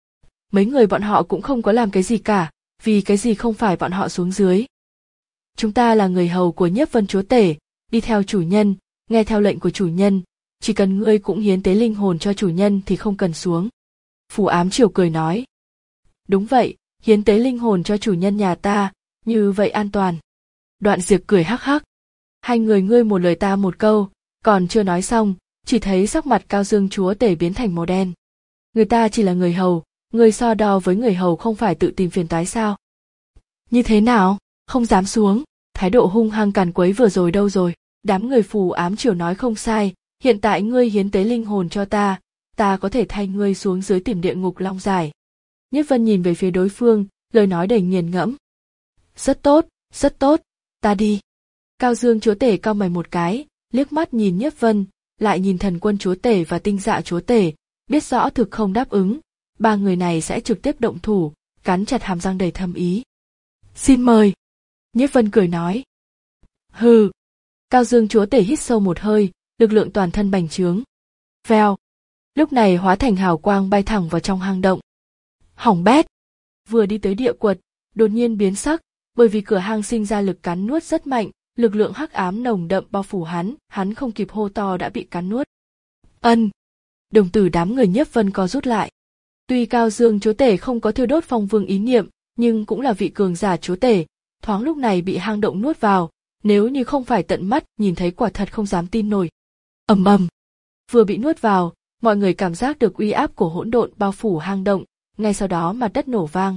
S1: Mấy người bọn họ cũng không có làm cái gì cả, vì cái gì không phải bọn họ xuống dưới. Chúng ta là người hầu của Nhiếp Vân chúa tể, đi theo chủ nhân, nghe theo lệnh của chủ nhân, chỉ cần ngươi cũng hiến tế linh hồn cho chủ nhân thì không cần xuống. Phù Ám Triều cười nói. Đúng vậy, hiến tế linh hồn cho chủ nhân nhà ta, như vậy an toàn. Đoạn Diệp cười hắc hắc. Hai người ngươi một lời ta một câu, còn chưa nói xong, chỉ thấy sắc mặt Cao Dương chúa tể biến thành màu đen. Người ta chỉ là người hầu, người so đo với người hầu không phải tự tìm phiền toái sao? Như thế nào, không dám xuống, thái độ hung hăng càn quấy vừa rồi đâu rồi? Đám người Phù Ám Triều nói không sai, hiện tại ngươi hiến tế linh hồn cho ta, ta có thể thay ngươi xuống dưới tìm địa ngục long giải. Nhiếp Vân nhìn về phía đối phương, lời nói đầy nghiền ngẫm. Rất tốt, rất tốt, ta đi. Cao Dương chúa tể cau mày một cái, liếc mắt nhìn Nhiếp Vân, lại nhìn Thần Quân chúa tể và Tinh Dạ chúa tể, biết rõ thực không đáp ứng, ba người này sẽ trực tiếp động thủ, cắn chặt hàm răng đầy thâm ý. Xin mời. Nhiếp Vân cười nói. Hừ. Cao Dương chúa tể hít sâu một hơi, lực lượng toàn thân bành trướng. Vèo. Lúc này hóa thành hào quang bay thẳng vào trong hang động. Hỏng bét. Vừa đi tới địa quật, đột nhiên biến sắc, bởi vì cửa hang sinh ra lực cắn nuốt rất mạnh, lực lượng hắc ám nồng đậm bao phủ hắn, hắn không kịp hô to đã bị cắn nuốt. Ân. Đồng tử đám người Nhiếp Vân co rút lại. Tuy Cao Dương chúa tể không có thiêu đốt Phong Vương ý niệm, nhưng cũng là vị cường giả chúa tể, thoáng lúc này bị hang động nuốt vào, nếu như không phải tận mắt nhìn thấy quả thật không dám tin nổi. Ầm ầm. Vừa bị nuốt vào, mọi người cảm giác được uy áp của hỗn độn bao phủ hang động, ngay sau đó mặt đất nổ vang.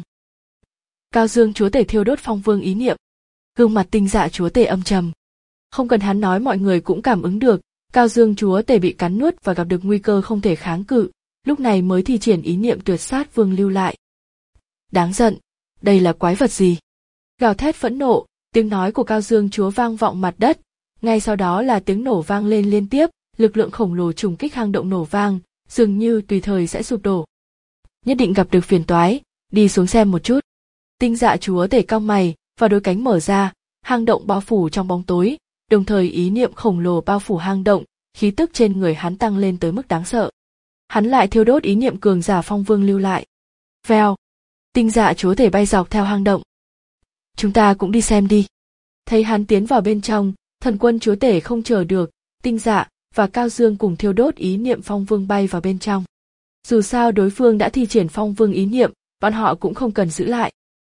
S1: Cao Dương chúa tể thiêu đốt Phong Vương ý niệm. Gương mặt Tinh Dạ chúa tể âm trầm. Không cần hắn nói mọi người cũng cảm ứng được, Cao Dương chúa tể bị cắn nuốt và gặp được nguy cơ không thể kháng cự, lúc này mới thi triển ý niệm Tuyệt Sát Vương lưu lại. Đáng giận, đây là quái vật gì? Gào thét phẫn nộ, Tiếng nói của Cao Dương Chúa vang vọng mặt đất, ngay sau đó là tiếng nổ vang lên liên tiếp, lực lượng khổng lồ trùng kích hang động nổ vang, dường như tùy thời sẽ sụp đổ. Nhất định gặp được phiền toái, đi xuống xem một chút. Tinh Dạ Chúa Tể cau mày, và đôi cánh mở ra, hang động bao phủ trong bóng tối, đồng thời ý niệm khổng lồ bao phủ hang động, khí tức trên người hắn tăng lên tới mức đáng sợ. Hắn lại thiêu đốt ý niệm cường giả phong vương lưu lại. Vèo, Tinh Dạ Chúa Tể bay dọc theo hang động. Chúng ta cũng đi xem đi. Thấy hắn tiến vào bên trong, Thần Quân Chúa Tể không chờ được, Tinh Dạ và Cao Dương cùng thiêu đốt ý niệm phong vương bay vào bên trong. Dù sao đối phương đã thi triển phong vương ý niệm, bọn họ cũng không cần giữ lại.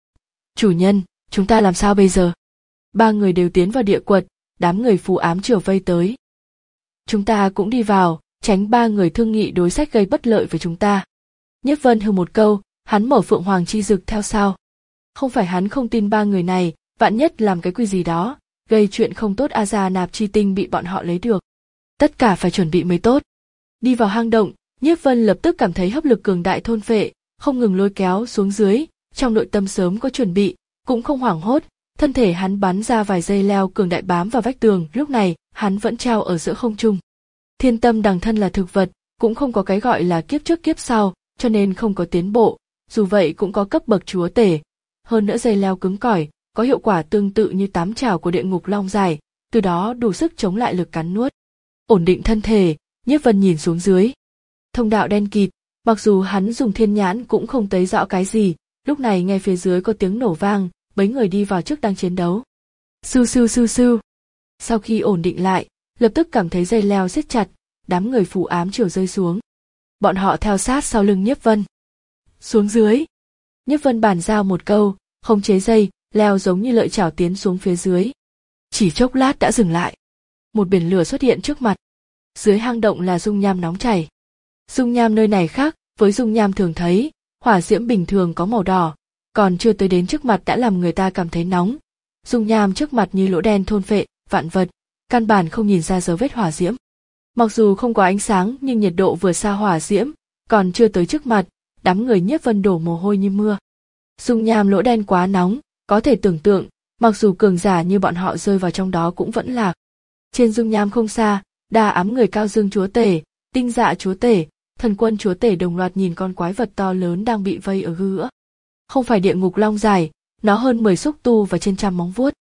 S1: Chủ nhân, chúng ta làm sao bây giờ? Ba người đều tiến vào địa quật, đám người phù ám triều vây tới. Chúng ta cũng đi vào, tránh ba người thương nghị đối sách gây bất lợi với chúng ta. Nhất Vân hừ một câu, hắn mở Phượng Hoàng chi dực theo sau. Không phải hắn không tin ba người này, vạn nhất làm cái quỷ gì đó, gây chuyện không tốt, A Gia Nạp chi tinh bị bọn họ lấy được. Tất cả phải chuẩn bị mới tốt. Đi vào hang động, Nhiếp Vân lập tức cảm thấy hấp lực cường đại thôn phệ, không ngừng lôi kéo xuống dưới, trong nội tâm sớm có chuẩn bị, cũng không hoảng hốt, thân thể hắn bắn ra vài dây leo cường đại bám vào vách tường, lúc này, hắn vẫn treo ở giữa không trung. Thiên tâm đằng thân là thực vật, cũng không có cái gọi là kiếp trước kiếp sau, cho nên không có tiến bộ, dù vậy cũng có cấp bậc chúa tể. Hơn nữa dây leo cứng cỏi, có hiệu quả tương tự như tám chảo của địa ngục long dài, từ đó đủ sức chống lại lực cắn nuốt. Ổn định thân thể, Nhiếp Vân nhìn xuống dưới. Thông đạo đen kịt, mặc dù hắn dùng thiên nhãn cũng không thấy rõ cái gì, lúc này nghe phía dưới có tiếng nổ vang, mấy người đi vào trước đang chiến đấu. Sưu sưu sưu sưu. Sau khi ổn định lại, lập tức cảm thấy dây leo siết chặt, đám người phù ám triều rơi xuống. Bọn họ theo sát sau lưng Nhiếp Vân. Xuống dưới. Nhiếp Vân bàn giao một câu, khống chế dây, leo giống như lợi chảo tiến xuống phía dưới. Chỉ chốc lát đã dừng lại. Một biển lửa xuất hiện trước mặt. Dưới hang động là dung nham nóng chảy. Dung nham nơi này khác với dung nham thường thấy, hỏa diễm bình thường có màu đỏ, còn chưa tới đến trước mặt đã làm người ta cảm thấy nóng. Dung nham trước mặt như lỗ đen thôn phệ vạn vật, căn bản không nhìn ra dấu vết hỏa diễm. Mặc dù không có ánh sáng nhưng nhiệt độ vừa xa hỏa diễm, còn chưa tới trước mặt, đám người Nhiếp Vân đổ mồ hôi như mưa. Dung nham lỗ đen quá nóng, có thể tưởng tượng, mặc dù cường giả như bọn họ rơi vào trong đó cũng vẫn lạc. Trên dung nham không xa, đa ám người Cao Dương Chúa Tể, Tinh Dạ Chúa Tể, Thần Quân Chúa Tể đồng loạt nhìn con quái vật to lớn đang bị vây ở ggiữa. Không phải địa ngục long dài, nó hơn mười xúc tu và trên trăm móng vuốt.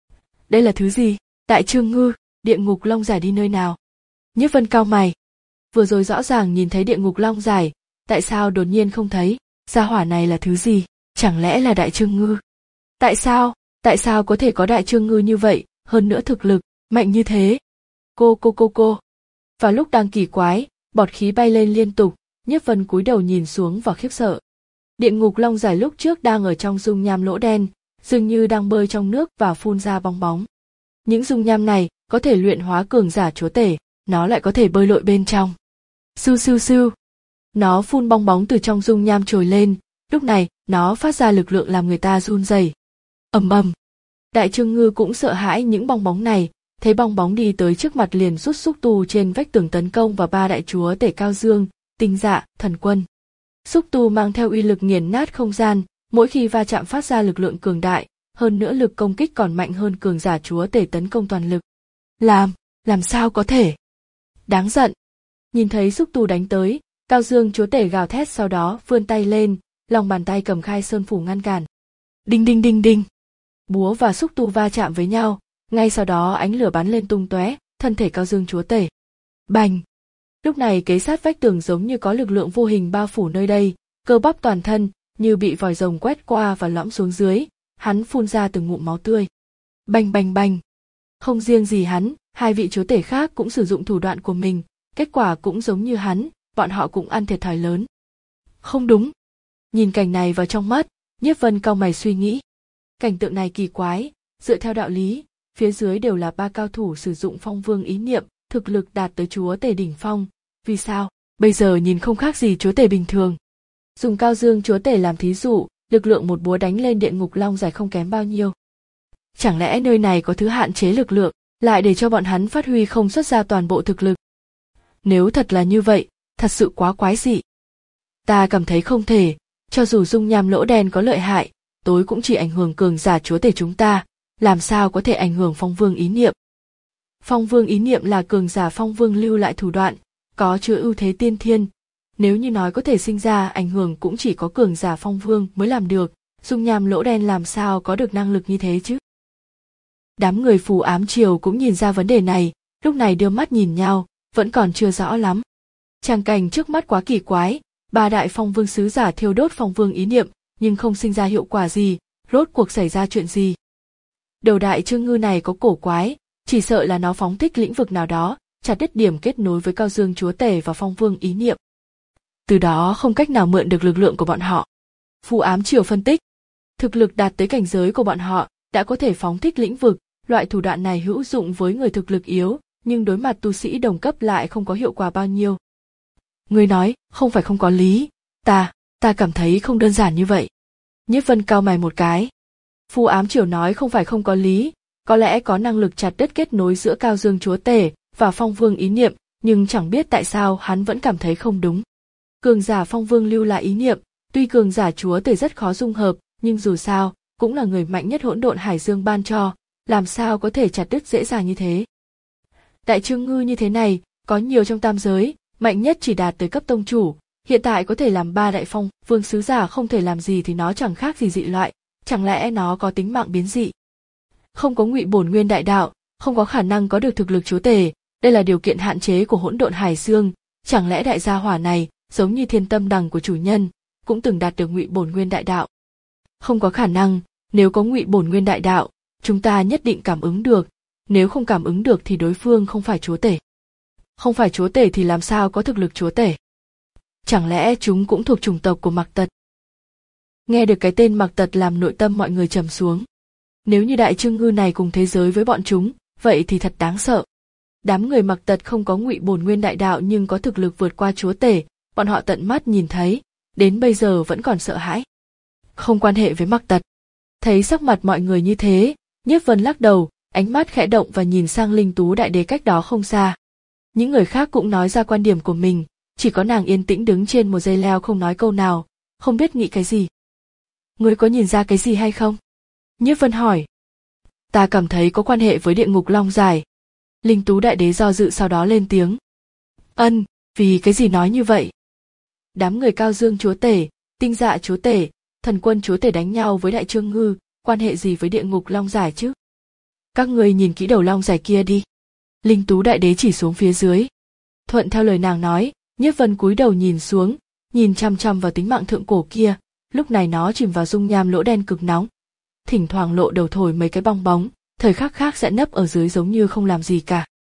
S1: Đây là thứ gì? Đại Trương Ngư, địa ngục long dài đi nơi nào? Nhiếp Vân cau mày. Vừa rồi rõ ràng nhìn thấy địa ngục long dài, tại sao đột nhiên không thấy? Gia hỏa này là thứ gì? Chẳng lẽ là Đại Trương Ngư? Tại sao? Tại sao có thể có Đại Trương Ngư như vậy, hơn nữa thực lực mạnh như thế? Cô cô cô cô. Vào lúc đang kỳ quái, bọt khí bay lên liên tục, Nhiếp Vân cúi đầu nhìn xuống và khiếp sợ. Địa ngục long dài lúc trước đang ở trong dung nham lỗ đen, dường như đang bơi trong nước và phun ra bong bóng. Những dung nham này có thể luyện hóa cường giả chúa tể, nó lại có thể bơi lội bên trong. Sưu sưu sưu. Nó phun bong bóng từ trong dung nham trồi lên, lúc này nó phát ra lực lượng làm người ta run rẩy. Ầm ầm. Đại Trương Ngư cũng sợ hãi những bong bóng này, thấy bong bóng đi tới trước mặt liền rút xúc tu trên vách tường tấn công vào ba đại chúa tể Cao Dương, Tinh Dạ, Thần Quân. Xúc tu mang theo uy lực nghiền nát không gian, mỗi khi va chạm phát ra lực lượng cường đại, hơn nữa lực công kích còn mạnh hơn cường giả chúa tể tấn công toàn lực. Làm, làm sao có thể? Đáng giận. Nhìn thấy xúc tu đánh tới, Cao Dương chúa tể gào thét, sau đó vươn tay lên, lòng bàn tay cầm khai sơn phủ ngăn cản. Đinh đinh đinh đinh. Búa và xúc tu va chạm với nhau, ngay sau đó ánh lửa bắn lên tung tóe, thân thể Cao Dương chúa tể. Bành. Lúc này kế sát vách tường giống như có lực lượng vô hình bao phủ nơi đây, cơ bắp toàn thân như bị vòi rồng quét qua và lõm xuống dưới, hắn phun ra từng ngụm máu tươi. Bành bành bành. Không riêng gì hắn, hai vị chúa tể khác cũng sử dụng thủ đoạn của mình, kết quả cũng giống như hắn, bọn họ cũng ăn thiệt thòi lớn. Không đúng. Nhìn cảnh này vào trong mắt, Nhiếp Vân cau mày suy nghĩ. Cảnh tượng này kỳ quái, dựa theo đạo lý, phía dưới đều là ba cao thủ sử dụng phong vương ý niệm, thực lực đạt tới chúa tể đỉnh phong, vì sao bây giờ nhìn không khác gì chúa tể bình thường? Dùng Cao Dương chúa tể làm thí dụ, lực lượng một búa đánh lên địa ngục long dài không kém bao nhiêu. Chẳng lẽ nơi này có thứ hạn chế lực lượng, lại để cho bọn hắn phát huy không xuất ra toàn bộ thực lực? Nếu thật là như vậy, thật sự quá quái dị. Ta cảm thấy không thể, cho dù dung nham lỗ đen có lợi hại, tối cũng chỉ ảnh hưởng cường giả chúa tể chúng ta, làm sao có thể ảnh hưởng Phong Vương ý niệm. Phong Vương ý niệm là cường giả Phong Vương lưu lại thủ đoạn, có chứa ưu thế tiên thiên. Nếu như nói có thể sinh ra ảnh hưởng cũng chỉ có cường giả Phong Vương mới làm được, dung nham lỗ đen làm sao có được năng lực như thế chứ. Đám người Phù Ám Triều cũng nhìn ra vấn đề này, lúc này đưa mắt nhìn nhau, vẫn còn chưa rõ lắm. Tràng cảnh trước mắt quá kỳ quái, ba đại Phong Vương sứ giả thiêu đốt Phong Vương ý niệm, nhưng không sinh ra hiệu quả gì, rốt cuộc xảy ra chuyện gì. Đầu đại Trương Ngư này có cổ quái, chỉ sợ là nó phóng thích lĩnh vực nào đó, chặt đứt điểm kết nối với Cao Dương Chúa Tể và Phong Vương ý niệm. Từ đó không cách nào mượn được lực lượng của bọn họ. Phù Ám Triều phân tích, thực lực đạt tới cảnh giới của bọn họ, đã có thể phóng thích lĩnh vực, loại thủ đoạn này hữu dụng với người thực lực yếu, nhưng đối mặt tu sĩ đồng cấp lại không có hiệu quả bao nhiêu. Người nói, không phải không có lý, ta, ta cảm thấy không đơn giản như vậy. Nhiếp Vân cau mày một cái. Phù Ám Triều nói không phải không có lý, có lẽ có năng lực chặt đứt kết nối giữa Cao Dương Chúa Tể và Phong Vương ý niệm, nhưng chẳng biết tại sao hắn vẫn cảm thấy không đúng. Cường giả Phong Vương lưu lại ý niệm, tuy cường giả Chúa Tể rất khó dung hợp, nhưng dù sao, cũng là người mạnh nhất hỗn độn hải dương ban cho, làm sao có thể chặt đứt dễ dàng như thế. Đại Trương Ngư như thế này, có nhiều trong tam giới, mạnh nhất chỉ đạt tới cấp tông chủ, hiện tại có thể làm ba đại Phong Vương sứ giả không thể làm gì thì nó chẳng khác gì dị loại, chẳng lẽ nó có tính mạng biến dị. Không có Ngụy Bổn Nguyên đại đạo, không có khả năng có được thực lực Chúa Tể, đây là điều kiện hạn chế của hỗn độn hải dương, chẳng lẽ đại gia hỏa này, giống như Thiên Tâm Đằng của chủ nhân, cũng từng đạt được Ngụy Bổn Nguyên đại đạo. Không có khả năng, nếu có Ngụy Bổn Nguyên đại đạo, chúng ta nhất định cảm ứng được, nếu không cảm ứng được thì đối phương không phải Chúa Tể. Không phải Chúa Tể thì làm sao có thực lực Chúa Tể? Chẳng lẽ chúng cũng thuộc chủng tộc của Mạc Tật? Nghe được cái tên Mạc Tật làm nội tâm mọi người trầm xuống. Nếu như Đại Trương Ngư này cùng thế giới với bọn chúng, vậy thì thật đáng sợ. Đám người Mạc Tật không có Ngụy Bổn Nguyên đại đạo nhưng có thực lực vượt qua Chúa Tể, bọn họ tận mắt nhìn thấy, đến bây giờ vẫn còn sợ hãi. Không quan hệ với Mạc Tật. Thấy sắc mặt mọi người như thế, Nhiếp Vân lắc đầu, ánh mắt khẽ động và nhìn sang Linh Tú Đại Đế cách đó không xa. Những người khác cũng nói ra quan điểm của mình, chỉ có nàng yên tĩnh đứng trên một dây leo không nói câu nào, không biết nghĩ cái gì. Ngươi có nhìn ra cái gì hay không? Nhiếp Vân hỏi. Ta cảm thấy có quan hệ với địa ngục long giải. Linh Tú Đại Đế do dự sau đó lên tiếng. Ân, vì cái gì nói như vậy? Đám người Cao Dương Chúa Tể, Tinh Dạ Chúa Tể, Thần Quân Chúa Tể đánh nhau với Đại Trương Ngư, quan hệ gì với địa ngục long giải chứ? Các người nhìn kỹ đầu long giải kia đi. Linh Tú Đại Đế chỉ xuống phía dưới. Thuận theo lời nàng nói, Nhiếp Vân cúi đầu nhìn xuống, nhìn chăm chăm vào tính mạng thượng cổ kia, lúc này nó chìm vào dung nham lỗ đen cực nóng. Thỉnh thoảng lộ đầu thổi mấy cái bong bóng, thời khắc khác sẽ nấp ở dưới giống như không làm gì cả.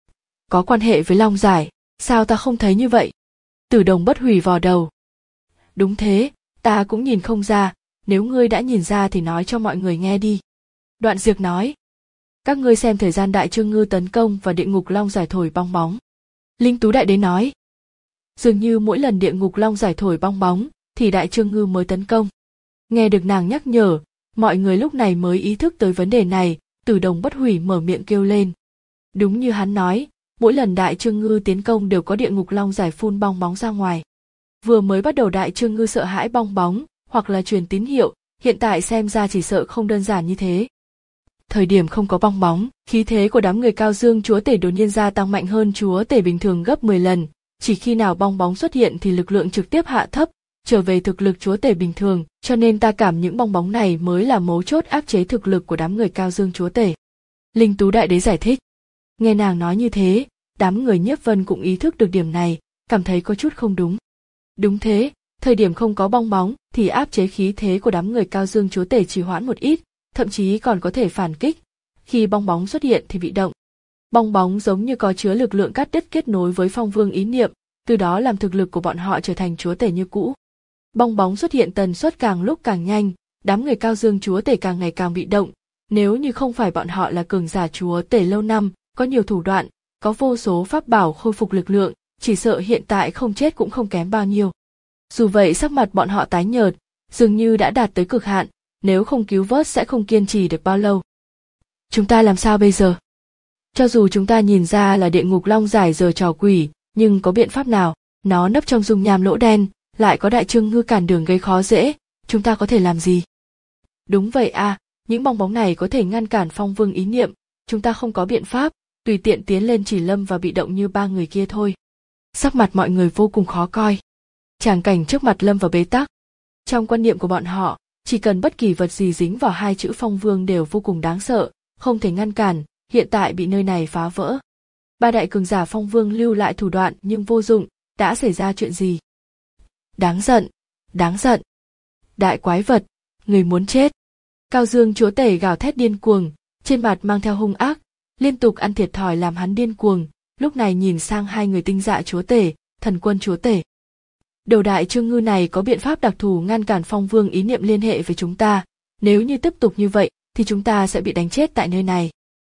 S1: Có quan hệ với long giải, sao ta không thấy như vậy? Tử Đồng Bất Hủy vò đầu. Đúng thế, ta cũng nhìn không ra, nếu ngươi đã nhìn ra thì nói cho mọi người nghe đi. Đoạn Diệp nói. Các ngươi xem thời gian Đại Trương Ngư tấn công và địa ngục long giải thổi bong bóng. Linh Tú Đại Đế nói. Dường như mỗi lần địa ngục long giải thổi bong bóng, thì Đại Trương Ngư mới tấn công. Nghe được nàng nhắc nhở, mọi người lúc này mới ý thức tới vấn đề này, Tử Đồng Bất Hủy mở miệng kêu lên. Đúng như hắn nói, mỗi lần Đại Trương Ngư tiến công đều có địa ngục long giải phun bong bóng ra ngoài. Vừa mới bắt đầu Đại Trương Ngư sợ hãi bong bóng, hoặc là truyền tín hiệu, hiện tại xem ra chỉ sợ không đơn giản như thế. Thời điểm không có bong bóng, khí thế của đám người Cao Dương Chúa Tể đột nhiên gia tăng mạnh hơn Chúa Tể bình thường gấp mười lần, chỉ khi nào bong bóng xuất hiện thì lực lượng trực tiếp hạ thấp, trở về thực lực Chúa Tể bình thường, cho nên ta cảm những bong bóng này mới là mấu chốt áp chế thực lực của đám người Cao Dương Chúa Tể. Linh Tú Đại Đế giải thích. Nghe nàng nói như thế, đám người Nhiếp Vân cũng ý thức được điểm này, cảm thấy có chút không đúng. Đúng thế, thời điểm không có bong bóng thì áp chế khí thế của đám người Cao Dương Chúa Tể trì hoãn một ít, thậm chí còn có thể phản kích. Khi bong bóng xuất hiện thì bị động. Bong bóng giống như có chứa lực lượng cắt đứt kết nối với Phong Vương ý niệm, từ đó làm thực lực của bọn họ trở thành Chúa Tể như cũ. Bong bóng xuất hiện tần suất càng lúc càng nhanh, đám người Cao Dương Chúa Tể càng ngày càng bị động. Nếu như không phải bọn họ là cường giả Chúa Tể lâu năm, có nhiều thủ đoạn, có vô số pháp bảo khôi phục lực lượng, chỉ sợ hiện tại không chết cũng không kém bao nhiêu. Dù vậy sắc mặt bọn họ tái nhợt, dường như đã đạt tới cực hạn, nếu không cứu vớt sẽ không kiên trì được bao lâu. Chúng ta làm sao bây giờ? Cho dù chúng ta nhìn ra là địa ngục long giải giờ trò quỷ, nhưng có biện pháp nào? Nó nấp trong dung nham lỗ đen, lại có Đại Trương Ngư cản đường gây khó dễ, chúng ta có thể làm gì? Đúng vậy à, những bong bóng này có thể ngăn cản Phong Vương ý niệm, chúng ta không có biện pháp, tùy tiện tiến lên chỉ lâm vào bị động như ba người kia thôi. Sắc mặt mọi người vô cùng khó coi. Tràng cảnh trước mặt lâm vào bế tắc. Trong quan niệm của bọn họ, chỉ cần bất kỳ vật gì dính vào hai chữ Phong Vương đều vô cùng đáng sợ, không thể ngăn cản, hiện tại bị nơi này phá vỡ. Ba đại cường giả Phong Vương lưu lại thủ đoạn nhưng vô dụng, đã xảy ra chuyện gì? Đáng giận, đáng giận. Đại quái vật, người muốn chết. Cao Dương chúa tể gào thét điên cuồng, trên mặt mang theo hung ác, liên tục ăn thiệt thòi làm hắn điên cuồng, lúc này nhìn sang hai người tinh dạ chúa tể, thần quân chúa tể. Đầu đại Trương Ngư này có biện pháp đặc thù ngăn cản Phong Vương ý niệm liên hệ với chúng ta, nếu như tiếp tục như vậy thì chúng ta sẽ bị đánh chết tại nơi này.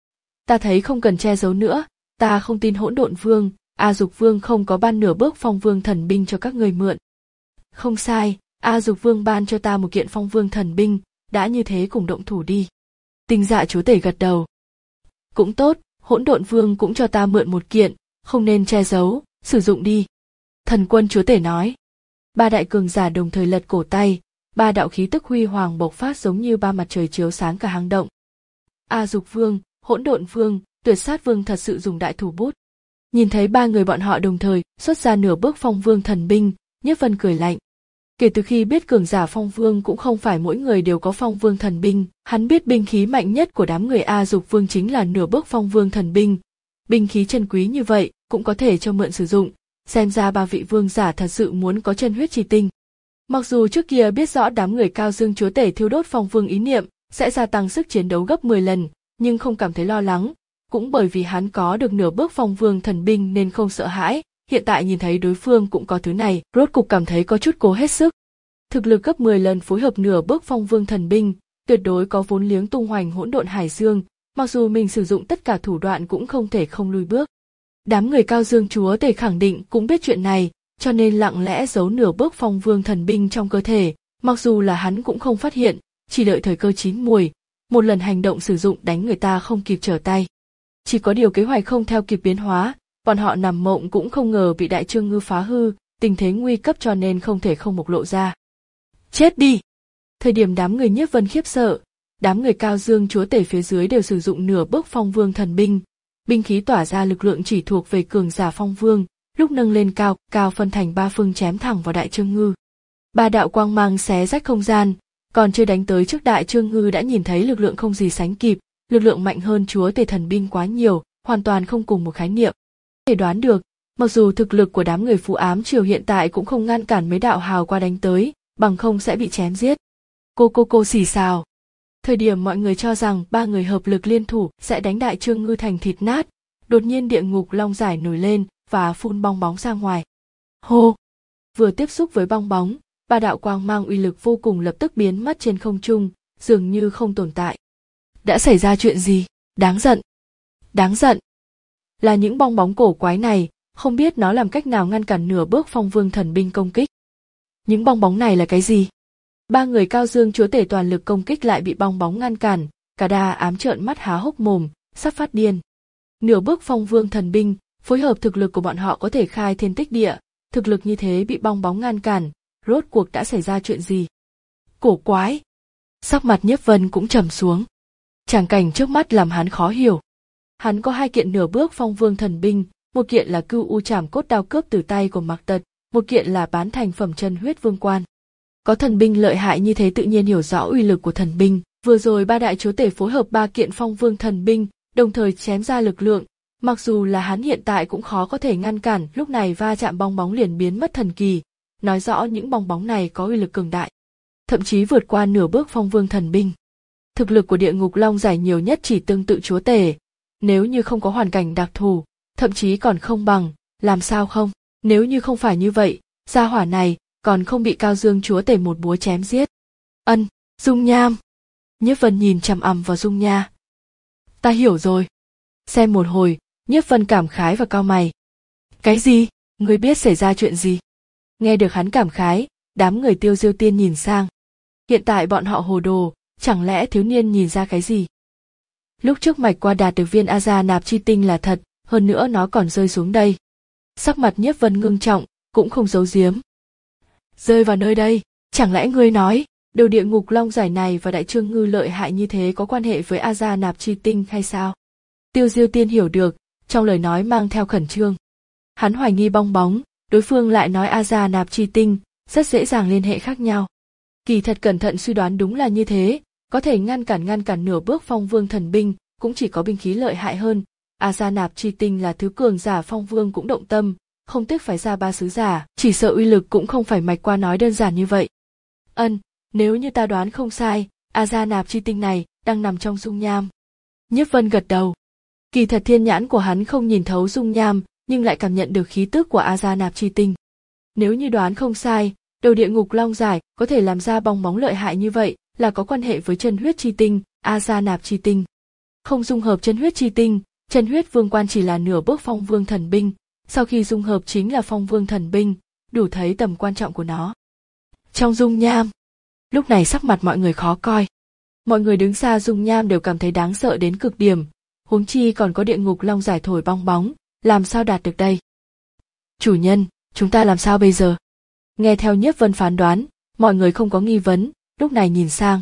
S1: Ta thấy không cần che giấu nữa, ta không tin Hỗn Độn Vương, A Dục Vương không có ban nửa bước Phong Vương thần binh cho các người mượn. Không sai, A Dục Vương ban cho ta một kiện Phong Vương thần binh, đã như thế cùng động thủ đi. Tinh dạ chúa tể gật đầu. Cũng tốt, Hỗn Độn Vương cũng cho ta mượn một kiện, không nên che giấu, sử dụng đi. Thần quân chúa tể nói. Ba đại cường giả đồng thời lật cổ tay, ba đạo khí tức huy hoàng bộc phát giống như ba mặt trời chiếu sáng cả hang động. A Dục Vương, Hỗn Độn Vương, Tuyệt Sát Vương thật sự dùng đại thủ bút. Nhìn thấy ba người bọn họ đồng thời xuất ra nửa bước Phong Vương thần binh, Nhiếp Vân cười lạnh. Kể từ khi biết cường giả Phong Vương cũng không phải mỗi người đều có Phong Vương thần binh, hắn biết binh khí mạnh nhất của đám người A Dục Vương chính là nửa bước Phong Vương thần binh. Binh khí chân quý như vậy cũng có thể cho mượn sử dụng, xem ra ba vị vương giả thật sự muốn có chân huyết chi tinh. Mặc dù trước kia biết rõ đám người Cao Dương chúa tể thiêu đốt Phong Vương ý niệm sẽ gia tăng sức chiến đấu gấp mười lần, nhưng không cảm thấy lo lắng, cũng bởi vì hắn có được nửa bước Phong Vương thần binh nên không sợ hãi. Hiện tại nhìn thấy đối phương cũng có thứ này, rốt cục cảm thấy có chút cố hết sức. Thực lực gấp mười lần phối hợp nửa bước Phong Vương thần binh, tuyệt đối có vốn liếng tung hoành hỗn độn hải dương, mặc dù mình sử dụng tất cả thủ đoạn cũng không thể không lùi bước. Đám người Cao Dương chúa tể khẳng định cũng biết chuyện này, cho nên lặng lẽ giấu nửa bước Phong Vương thần binh trong cơ thể, mặc dù là hắn cũng không phát hiện, chỉ đợi thời cơ chín muồi, một lần hành động sử dụng đánh người ta không kịp trở tay. Chỉ có điều kế hoạch không theo kịp biến hóa, bọn họ nằm mộng cũng không ngờ bị đại Trương Ngư phá hư, tình thế nguy cấp cho nên không thể không bộc lộ ra. Chết đi! Thời điểm đám người Nhiếp Vân khiếp sợ, đám người Cao Dương chúa tể phía dưới đều sử dụng nửa bước Phong Vương thần binh, binh khí tỏa ra lực lượng chỉ thuộc về cường giả Phong Vương, lúc nâng lên cao, cao phân thành ba phương chém thẳng vào đại Trương Ngư. Ba đạo quang mang xé rách không gian, còn chưa đánh tới trước đại Trương Ngư đã nhìn thấy lực lượng không gì sánh kịp, lực lượng mạnh hơn chúa tể thần binh quá nhiều, hoàn toàn không cùng một khái niệm. Để đoán được, mặc dù thực lực của đám người Phù Ám Triều hiện tại cũng không ngăn cản mấy đạo hào qua đánh tới, bằng không sẽ bị chém giết. Cô cô cô xì xào. Thời điểm mọi người cho rằng ba người hợp lực liên thủ sẽ đánh đại Trương Ngư thành thịt nát, đột nhiên địa ngục long giải nổi lên và phun bong bóng ra ngoài. Hô! Vừa tiếp xúc với bong bóng, ba đạo quang mang uy lực vô cùng lập tức biến mất trên không trung, dường như không tồn tại. Đã xảy ra chuyện gì? Đáng giận! Đáng giận! Là những bong bóng cổ quái này, không biết nó làm cách nào ngăn cản nửa bước Phong Vương thần binh công kích. Những bong bóng này là cái gì? Ba người Cao Dương chúa tể toàn lực công kích lại bị bong bóng ngăn cản, cả đà ám trợn mắt há hốc mồm, sắp phát điên. Nửa bước Phong Vương thần binh, phối hợp thực lực của bọn họ có thể khai thiên tích địa, thực lực như thế bị bong bóng ngăn cản, rốt cuộc đã xảy ra chuyện gì? Cổ quái! Sắc mặt Nhiếp Vân cũng trầm xuống. Tràng cảnh trước mắt làm hắn khó hiểu. Hắn có hai kiện nửa bước Phong Vương thần binh, một kiện là Cưu U Trảm Cốt đao cướp từ tay của Mạc Tật, một kiện là bán thành phẩm chân huyết vương quan. Có thần binh lợi hại như thế tự nhiên hiểu rõ uy lực của thần binh, vừa rồi ba đại chúa tể phối hợp ba kiện Phong Vương thần binh, đồng thời chém ra lực lượng, mặc dù là hắn hiện tại cũng khó có thể ngăn cản, lúc này va chạm bong bóng liền biến mất thần kỳ, nói rõ những bong bóng này có uy lực cường đại, thậm chí vượt qua nửa bước Phong Vương thần binh. Thực lực của địa ngục long giải nhiều nhất chỉ tương tự chúa tể, nếu như không có hoàn cảnh đặc thù, thậm chí còn không bằng, làm sao không? Nếu như không phải như vậy, gia hỏa này còn không bị Cao Dương chúa tể một búa chém giết. Ân, Dung Nham. Nhiếp Vân nhìn chằm ằm vào Dung Nha. Ta hiểu rồi. Xem một hồi, Nhiếp Vân cảm khái và cau mày. Cái gì? Ngươi biết xảy ra chuyện gì? Nghe được hắn cảm khái, đám người Tiêu Diêu Tiên nhìn sang. Hiện tại bọn họ hồ đồ, chẳng lẽ thiếu niên nhìn ra cái gì? Lúc trước mạch qua đạt được viên A Gia nạp chi tinh là thật, hơn nữa nó còn rơi xuống đây. Sắc mặt Nhiếp Vân ngưng trọng, cũng không giấu giếm. Rơi vào nơi đây, chẳng lẽ ngươi nói, Đầu địa ngục long giải này và đại trương ngư lợi hại như thế có quan hệ với A Gia Nạp Chi Tinh hay sao? Tiêu Diêu Tiên hiểu được, trong lời nói mang theo khẩn trương. Hắn hoài nghi bong bóng, đối phương lại nói A Gia Nạp Chi Tinh, rất dễ dàng liên hệ khác nhau. Kỳ thật cẩn thận suy đoán đúng là như thế, có thể ngăn cản ngăn cản nửa bước phong vương thần binh, cũng chỉ có binh khí lợi hại hơn. A Gia Nạp Chi Tinh là thứ cường giả phong vương cũng động tâm, không tiếc phải ra ba sứ giả, chỉ sợ uy lực cũng không phải mạch qua nói đơn giản như vậy. Ân, nếu như ta đoán không sai, A Gia Nạp Chi Tinh này đang nằm trong dung nham. Nhiếp Vân gật đầu. Kỳ thật thiên nhãn của hắn không nhìn thấu dung nham, nhưng lại cảm nhận được khí tức của A Gia Nạp Chi Tinh. Nếu như đoán không sai, đầu địa ngục long giải có thể làm ra bong bóng lợi hại như vậy là có quan hệ với chân huyết chi tinh, A Gia Nạp Chi Tinh. Không dung hợp chân huyết chi tinh, chân huyết vương quan chỉ là nửa bước phong vương thần binh, sau khi dung hợp chính là phong vương thần binh, đủ thấy tầm quan trọng của nó. Trong dung nham, lúc này sắc mặt mọi người khó coi. Mọi người đứng xa dung nham đều cảm thấy đáng sợ đến cực điểm, huống chi còn có địa ngục long giải thổi bong bóng, làm sao đạt được đây? Chủ nhân, chúng ta làm sao bây giờ? Nghe theo Nhiếp Vân phán đoán, mọi người không có nghi vấn, lúc này nhìn sang.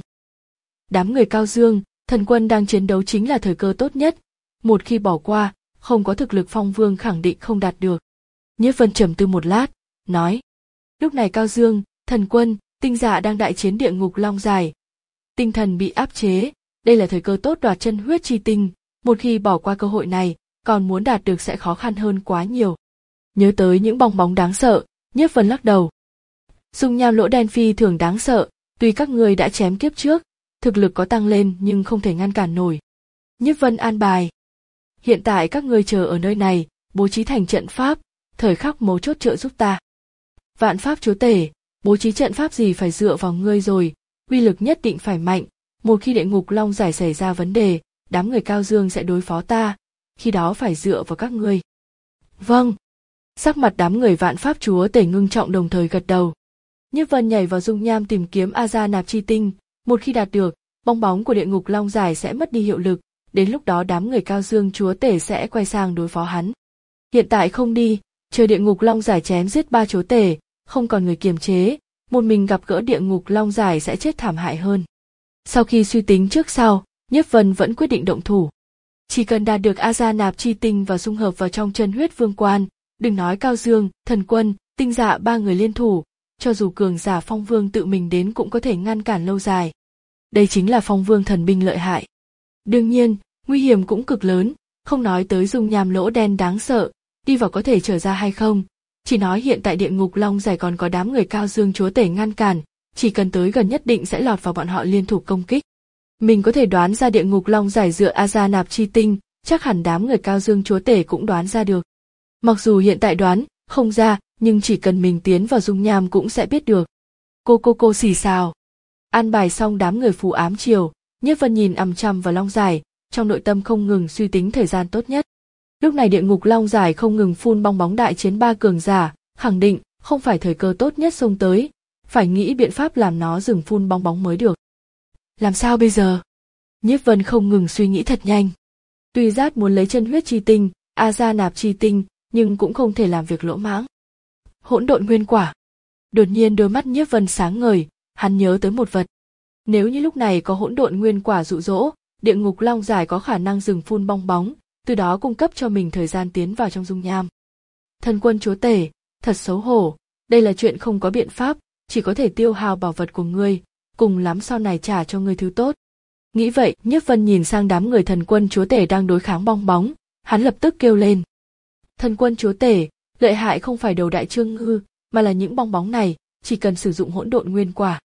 S1: Đám người Cao Dương, thần quân đang chiến đấu chính là thời cơ tốt nhất, một khi bỏ qua, không có thực lực phong vương khẳng định không đạt được. Nhiếp Vân trầm tư một lát, nói. Lúc này Cao Dương, thần quân, tinh dạ đang đại chiến địa ngục long giải. Tinh thần bị áp chế, đây là thời cơ tốt đoạt chân huyết chi tinh, một khi bỏ qua cơ hội này, còn muốn đạt được sẽ khó khăn hơn quá nhiều. Nhớ tới những bong bóng đáng sợ, Nhiếp Vân lắc đầu. Dung nham lỗ đen phi thường đáng sợ, tuy các người đã chém kiếp trước, thực lực có tăng lên nhưng không thể ngăn cản nổi. Nhiếp Vân an bài. Hiện tại các ngươi chờ ở nơi này, bố trí thành trận pháp, thời khắc mấu chốt trợ giúp ta. Vạn pháp chúa tể, bố trí trận pháp gì phải dựa vào ngươi rồi, uy lực nhất định phải mạnh, một khi địa ngục long giải xảy ra vấn đề, đám người Cao Dương sẽ đối phó ta, khi đó phải dựa vào các ngươi. Vâng. Sắc mặt đám người vạn pháp chúa tể ngưng trọng đồng thời gật đầu. Nhiếp Vân nhảy vào dung nham tìm kiếm A Gia Nạp Chi Tinh, một khi đạt được, bong bóng của địa ngục long giải sẽ mất đi hiệu lực, đến lúc đó đám người Cao Dương chúa tể sẽ quay sang đối phó hắn. Hiện tại không đi, chờ địa ngục long giải chém giết ba chúa tể, không còn người kiềm chế, một mình gặp gỡ địa ngục long giải sẽ chết thảm hại hơn. Sau khi suy tính trước sau, Nhiếp Vân vẫn quyết định động thủ. Chỉ cần đạt được A Gia Nạp Chi Tinh và dung hợp vào trong chân huyết vương quan, đừng nói Cao Dương, thần quân, tinh dạ ba người liên thủ, cho dù cường giả phong vương tự mình đến cũng có thể ngăn cản lâu dài. Đây chính là phong vương thần binh lợi hại. Đương nhiên, nguy hiểm cũng cực lớn, không nói tới dung nham lỗ đen đáng sợ, đi vào có thể trở ra hay không, chỉ nói hiện tại địa ngục long giải còn có đám người Cao Dương chúa tể ngăn cản, chỉ cần tới gần nhất định sẽ lọt vào bọn họ liên thủ công kích. Mình có thể đoán ra địa ngục long giải dựa A Gia Nạp Chi Tinh, chắc hẳn đám người Cao Dương chúa tể cũng đoán ra được. Mặc dù hiện tại đoán không ra, nhưng chỉ cần mình tiến vào dung nham cũng sẽ biết được. Cô cô cô xì xào. An bài xong đám người phù ám triều, Nhiếp Vân nhìn ằm chằm vào long giải, trong nội tâm không ngừng suy tính thời gian tốt nhất. Lúc này địa ngục long giải không ngừng phun bong bóng đại chiến ba cường giả, khẳng định không phải thời cơ tốt nhất xông tới, phải nghĩ biện pháp làm nó dừng phun bong bóng mới được. Làm sao bây giờ? Nhiếp Vân không ngừng suy nghĩ thật nhanh. Tuy Giác muốn lấy chân huyết chi tinh, A Gia Nạp Chi Tinh, nhưng cũng không thể làm việc lỗ mãng. Hỗn độn nguyên quả. Đột nhiên đôi mắt Nhiếp Vân sáng ngời, hắn nhớ tới một vật. Nếu như lúc này có hỗn độn nguyên quả dụ dỗ, địa ngục long giải có khả năng dừng phun bong bóng, từ đó cung cấp cho mình thời gian tiến vào trong dung nham. Thần quân chúa tể, thật xấu hổ, đây là chuyện không có biện pháp, chỉ có thể tiêu hao bảo vật của ngươi, cùng lắm sau này trả cho ngươi thứ tốt. Nghĩ vậy, Nhiếp Vân nhìn sang đám người thần quân chúa tể đang đối kháng bong bóng, hắn lập tức kêu lên. Thần quân chúa tể, lợi hại không phải đầu đại trương ngư, mà là những bong bóng này, chỉ cần sử dụng hỗn độn nguyên quả.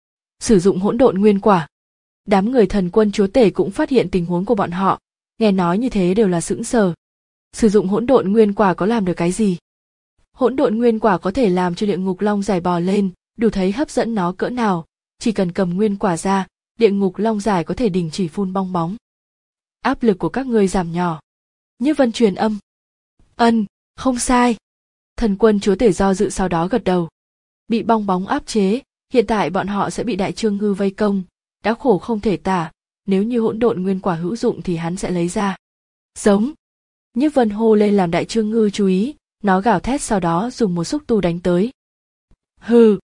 S1: Sử dụng hỗn độn nguyên quả. Đám người thần quân chúa tể cũng phát hiện tình huống của bọn họ, nghe nói như thế đều là sững sờ. Sử dụng hỗn độn nguyên quả có làm được cái gì? Hỗn độn nguyên quả có thể làm cho địa ngục long giải bò lên, đủ thấy hấp dẫn nó cỡ nào, chỉ cần cầm nguyên quả ra, địa ngục long giải có thể đình chỉ phun bong bóng. Áp lực của các ngươi giảm nhỏ. Nhiếp Vân truyền âm. Ân, không sai. Thần quân chúa tể do dự sau đó gật đầu. Bị bong bóng áp chế, hiện tại bọn họ sẽ bị đại trương ngư vây công, đã khổ không thể tả, nếu như hỗn độn nguyên quả hữu dụng thì hắn sẽ lấy ra. Giống. Nhiếp Vân hô lên làm đại trương ngư chú ý, nó gào thét sau đó dùng một xúc tu đánh tới. Hừ.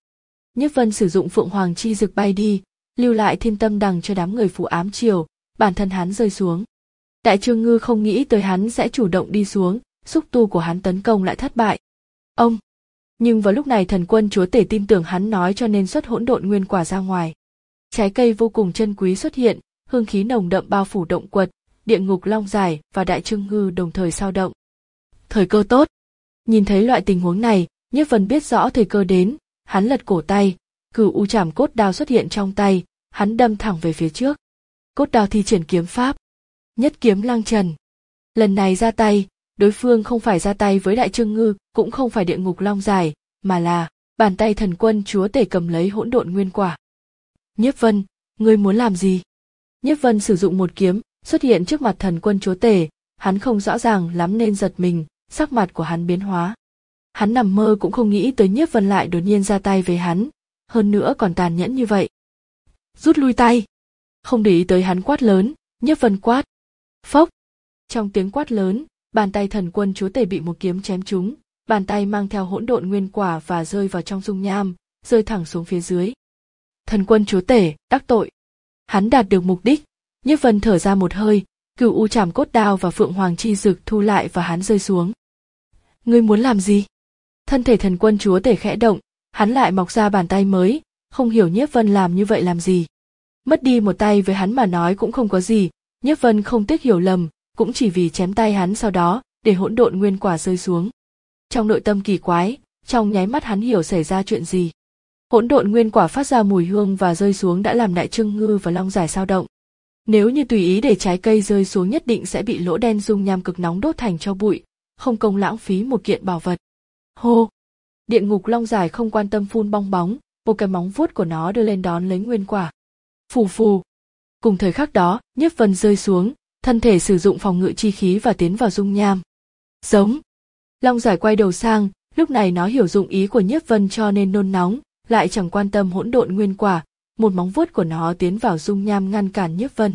S1: Nhiếp Vân sử dụng Phượng Hoàng chi dực bay đi, lưu lại thiên tâm đằng cho đám người phù ám triều, bản thân hắn rơi xuống. Đại Trương Ngư không nghĩ tới hắn sẽ chủ động đi xuống, xúc tu của hắn tấn công lại thất bại. Ông! Nhưng vào lúc này thần quân chúa tể tin tưởng hắn nói cho nên xuất hỗn độn nguyên quả ra ngoài. Trái cây vô cùng chân quý xuất hiện, hương khí nồng đậm bao phủ động quật, địa ngục long giải và Đại Trương Ngư đồng thời sao động. Thời cơ tốt! Nhìn thấy loại tình huống này, Nhiếp Vân biết rõ thời cơ đến, hắn lật cổ tay, Cửu U Trảm Cốt Đao xuất hiện trong tay, hắn đâm thẳng về phía trước. Cốt đao thi triển kiếm pháp, nhất kiếm lăng trần. Lần này ra tay, đối phương không phải ra tay với Đại Trương Ngư, cũng không phải địa ngục long giải, mà là bàn tay thần quân chúa tể cầm lấy hỗn độn nguyên quả. Nhiếp Vân, ngươi muốn làm gì? Nhiếp Vân sử dụng một kiếm, xuất hiện trước mặt thần quân chúa tể, hắn không rõ ràng lắm nên giật mình, sắc mặt của hắn biến hóa. Hắn nằm mơ cũng không nghĩ tới Nhiếp Vân lại đột nhiên ra tay với hắn, hơn nữa còn tàn nhẫn như vậy. Rút lui tay! Không để ý tới hắn quát lớn, Nhiếp Vân quát. Phốc! Trong tiếng quát lớn, bàn tay thần quân chúa tể bị một kiếm chém trúng, bàn tay mang theo hỗn độn nguyên quả và rơi vào trong dung nham, rơi thẳng xuống phía dưới. Thần quân chúa tể, đắc tội. Hắn đạt được mục đích, Nhiếp Vân thở ra một hơi, Cửu U Trảm Cốt Đao và Phượng Hoàng chi dực thu lại và hắn rơi xuống. Ngươi muốn làm gì? Thân thể thần quân chúa tể khẽ động, hắn lại mọc ra bàn tay mới, không hiểu Nhiếp Vân làm như vậy làm gì. Mất đi một tay với hắn mà nói cũng không có gì, Nhiếp Vân không tiếc hiểu lầm, cũng chỉ vì chém tay hắn sau đó, để hỗn độn nguyên quả rơi xuống. Trong nội tâm kỳ quái, trong nháy mắt hắn hiểu xảy ra chuyện gì. Hỗn độn nguyên quả phát ra mùi hương và rơi xuống đã làm Đại Trương Ngư và long giải sao động. Nếu như tùy ý để trái cây rơi xuống nhất định sẽ bị lỗ đen dung nham cực nóng đốt thành tro bụi, không công lãng phí một kiện bảo vật. Hô! Địa ngục long giải không quan tâm phun bong bóng, một cái móng vuốt của nó đưa lên đón lấy nguyên quả. Phù phù! Cùng thời khắc đó, Nhiếp Vân rơi xuống, thân thể sử dụng phòng ngự chi khí và tiến vào dung nham. Giống! Long giải quay đầu sang, lúc này nó hiểu dụng ý của Nhiếp Vân cho nên nôn nóng, lại chẳng quan tâm hỗn độn nguyên quả, một móng vuốt của nó tiến vào dung nham ngăn cản Nhiếp Vân.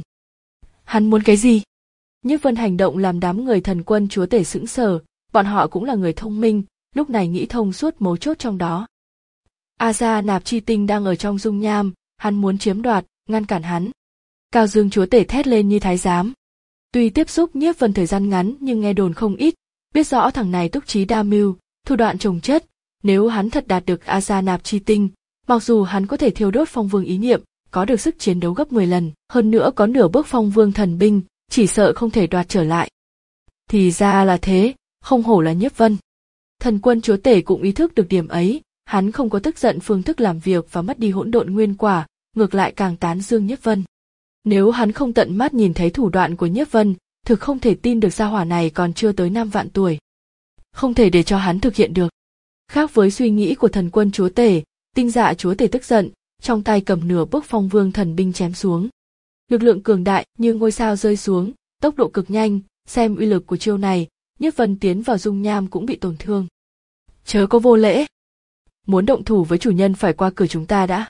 S1: Hắn muốn cái gì? Nhiếp Vân hành động làm đám người thần quân chúa tể sững sờ, bọn họ cũng là người thông minh, lúc này nghĩ thông suốt mấu chốt trong đó. A Gia Nạp Chi Tinh đang ở trong dung nham, hắn muốn chiếm đoạt, ngăn cản hắn. Cao Dương chúa tể thét lên như thái giám. Tuy tiếp xúc Nhiếp Vân thời gian ngắn nhưng nghe đồn không ít, biết rõ thằng này túc trí đa mưu, thủ đoạn chồng chất, nếu hắn thật đạt được A Gia Nạp Chi Tinh, mặc dù hắn có thể thiêu đốt phong vương ý niệm, có được sức chiến đấu gấp mười lần, hơn nữa có nửa bước phong vương thần binh, chỉ sợ không thể đoạt trở lại. Thì ra là thế, không hổ là Nhiếp Vân. Thần quân chúa tể cũng ý thức được điểm ấy, hắn không có tức giận phương thức làm việc và mất đi hỗn độn nguyên quả, ngược lại càng tán dương Nhiếp Vân. Nếu hắn không tận mắt nhìn thấy thủ đoạn của Nhiếp Vân, thực không thể tin được gia hỏa này còn chưa tới năm vạn tuổi. Không thể để cho hắn thực hiện được. Khác với suy nghĩ của thần quân chúa tể, Tinh Dạ chúa tể tức giận, trong tay cầm nửa bước phong vương thần binh chém xuống. Lực lượng cường đại như ngôi sao rơi xuống, tốc độ cực nhanh, xem uy lực của chiêu này, Nhiếp Vân tiến vào dung nham cũng bị tổn thương. Chớ có vô lễ. Muốn động thủ với chủ nhân phải qua cửa chúng ta đã.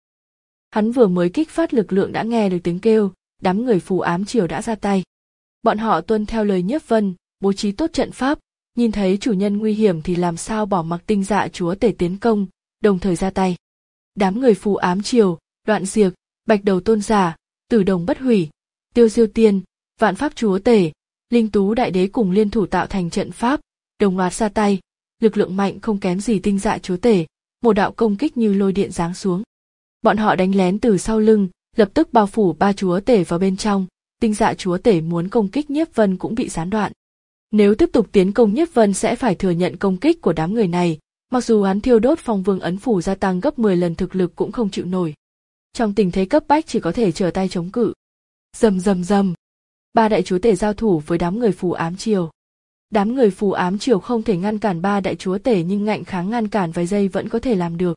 S1: Hắn vừa mới kích phát lực lượng đã nghe được tiếng kêu, đám người phù ám triều đã ra tay. Bọn họ tuân theo lời Nhiếp Vân, bố trí tốt trận pháp, nhìn thấy chủ nhân nguy hiểm thì làm sao bỏ mặc Tinh Dạ chúa tể tiến công, đồng thời ra tay. Đám người phù ám triều, Đoạn Diệt, Bạch Đầu tôn giả, Tử Đồng bất hủy, Tiêu Diêu tiên, Vạn pháp chúa tể, Linh Tú đại đế cùng liên thủ tạo thành trận pháp, đồng loạt ra tay, lực lượng mạnh không kém gì Tinh Dạ chúa tể, một đạo công kích như lôi điện giáng xuống. Bọn họ đánh lén từ sau lưng, lập tức bao phủ ba chúa tể vào bên trong, Tinh Dạ chúa tể muốn công kích Nhiếp Vân cũng bị gián đoạn. Nếu tiếp tục tiến công Nhiếp Vân sẽ phải thừa nhận công kích của đám người này, mặc dù hắn thiêu đốt phong vương ấn phủ gia tăng gấp mười lần thực lực cũng không chịu nổi. Trong tình thế cấp bách chỉ có thể trở tay chống cự. Rầm rầm rầm. Ba đại chúa tể giao thủ với đám người phù ám triều. Đám người phù ám triều không thể ngăn cản ba đại chúa tể nhưng ngạnh kháng ngăn cản vài giây vẫn có thể làm được.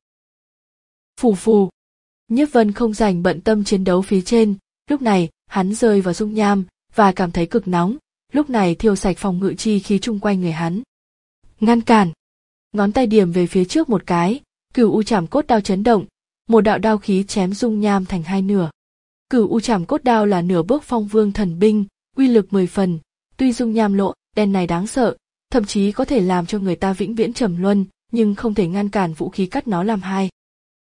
S1: Phù phù. Nhiếp Vân không dành bận tâm chiến đấu phía trên, lúc này hắn rơi vào dung nham và cảm thấy cực nóng, lúc này thiêu sạch phòng ngự chi khí chung quanh người hắn. Ngăn cản. Ngón tay điểm về phía trước một cái, Cửu U Trảm Cốt Đao chấn động, một đạo đao khí chém dung nham thành hai nửa. Cửu U Trảm Cốt Đao là nửa bước phong vương thần binh, uy lực mười phần, tuy dung nham lộ đen này đáng sợ, thậm chí có thể làm cho người ta vĩnh viễn trầm luân, nhưng không thể ngăn cản vũ khí cắt nó làm hai.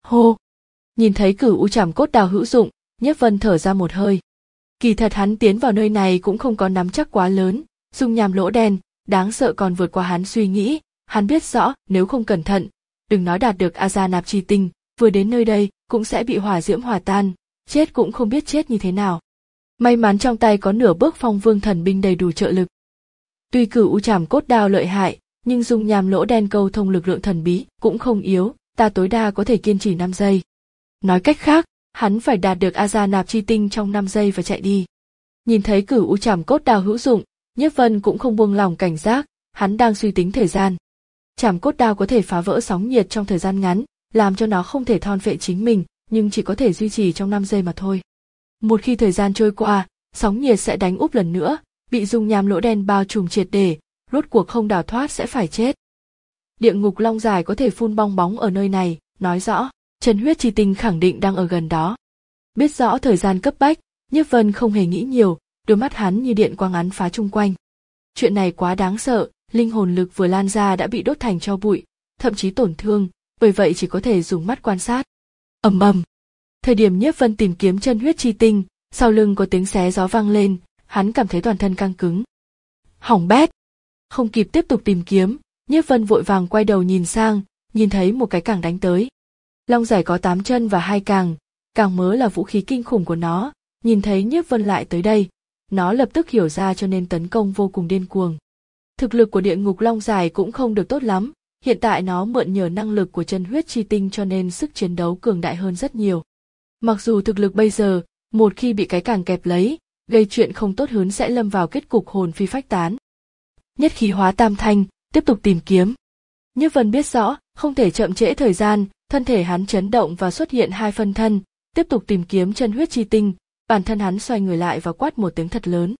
S1: Hô! Nhìn thấy Cửu U Trảm Cốt Đao hữu dụng, Nhiếp Vân thở ra một hơi. Kỳ thật hắn tiến vào nơi này cũng không có nắm chắc quá lớn, dung nham lỗ đen, đáng sợ còn vượt qua hắn suy nghĩ, hắn biết rõ nếu không cẩn thận, đừng nói đạt được A Gia Nạp Chi Tinh, vừa đến nơi đây cũng sẽ bị hỏa diễm hòa tan, chết cũng không biết chết như thế nào. May mắn trong tay có nửa bước Phong Vương thần binh đầy đủ trợ lực. Tuy Cửu U Trảm Cốt Đao lợi hại, nhưng dung nham lỗ đen câu thông lực lượng thần bí cũng không yếu, ta tối đa có thể kiên trì năm giây. Nói cách khác, hắn phải đạt được A Gia Nạp Chi Tinh trong năm giây và chạy đi. Nhìn thấy Cửu U Trảm Cốt Đao hữu dụng, Nhiếp Vân cũng không buông lòng cảnh giác, hắn đang suy tính thời gian. Trảm Cốt Đao có thể phá vỡ sóng nhiệt trong thời gian ngắn, làm cho nó không thể thôn phệ chính mình, nhưng chỉ có thể duy trì trong năm giây mà thôi. Một khi thời gian trôi qua, sóng nhiệt sẽ đánh úp lần nữa, bị dung nham lỗ đen bao trùm triệt để, rốt cuộc không đào thoát sẽ phải chết. Địa ngục long dài có thể phun bong bóng ở nơi này, nói rõ, chân huyết chi tinh khẳng định đang ở gần đó. Biết rõ thời gian cấp bách, Nhiếp Vân không hề nghĩ nhiều, đôi mắt hắn như điện quang ắn phá chung quanh. Chuyện này quá đáng sợ, linh hồn lực vừa lan ra đã bị đốt thành tro bụi, thậm chí tổn thương, bởi vậy chỉ có thể dùng mắt quan sát. Ầm ầm. Thời điểm Nhiếp Vân tìm kiếm chân huyết chi tinh, sau lưng có tiếng xé gió vang lên, hắn cảm thấy toàn thân căng cứng. Hỏng bét. Không kịp tiếp tục tìm kiếm, Nhiếp Vân vội vàng quay đầu nhìn sang, nhìn thấy một cái càng đánh tới. Long giải có tám chân và hai càng, càng mớ là vũ khí kinh khủng của nó, nhìn thấy Nhiếp Vân lại tới đây, nó lập tức hiểu ra cho nên tấn công vô cùng điên cuồng. Thực lực của địa ngục long dài cũng không được tốt lắm, hiện tại nó mượn nhờ năng lực của chân huyết chi tinh cho nên sức chiến đấu cường đại hơn rất nhiều. Mặc dù thực lực bây giờ, một khi bị cái càng kẹp lấy, gây chuyện không tốt hơn sẽ lâm vào kết cục hồn phi phách tán. Nhất khí hóa tam thanh, tiếp tục tìm kiếm. Nhiếp Vân biết rõ, không thể chậm trễ thời gian, thân thể hắn chấn động và xuất hiện hai phân thân, tiếp tục tìm kiếm chân huyết chi tinh, bản thân hắn xoay người lại và quát một tiếng thật lớn.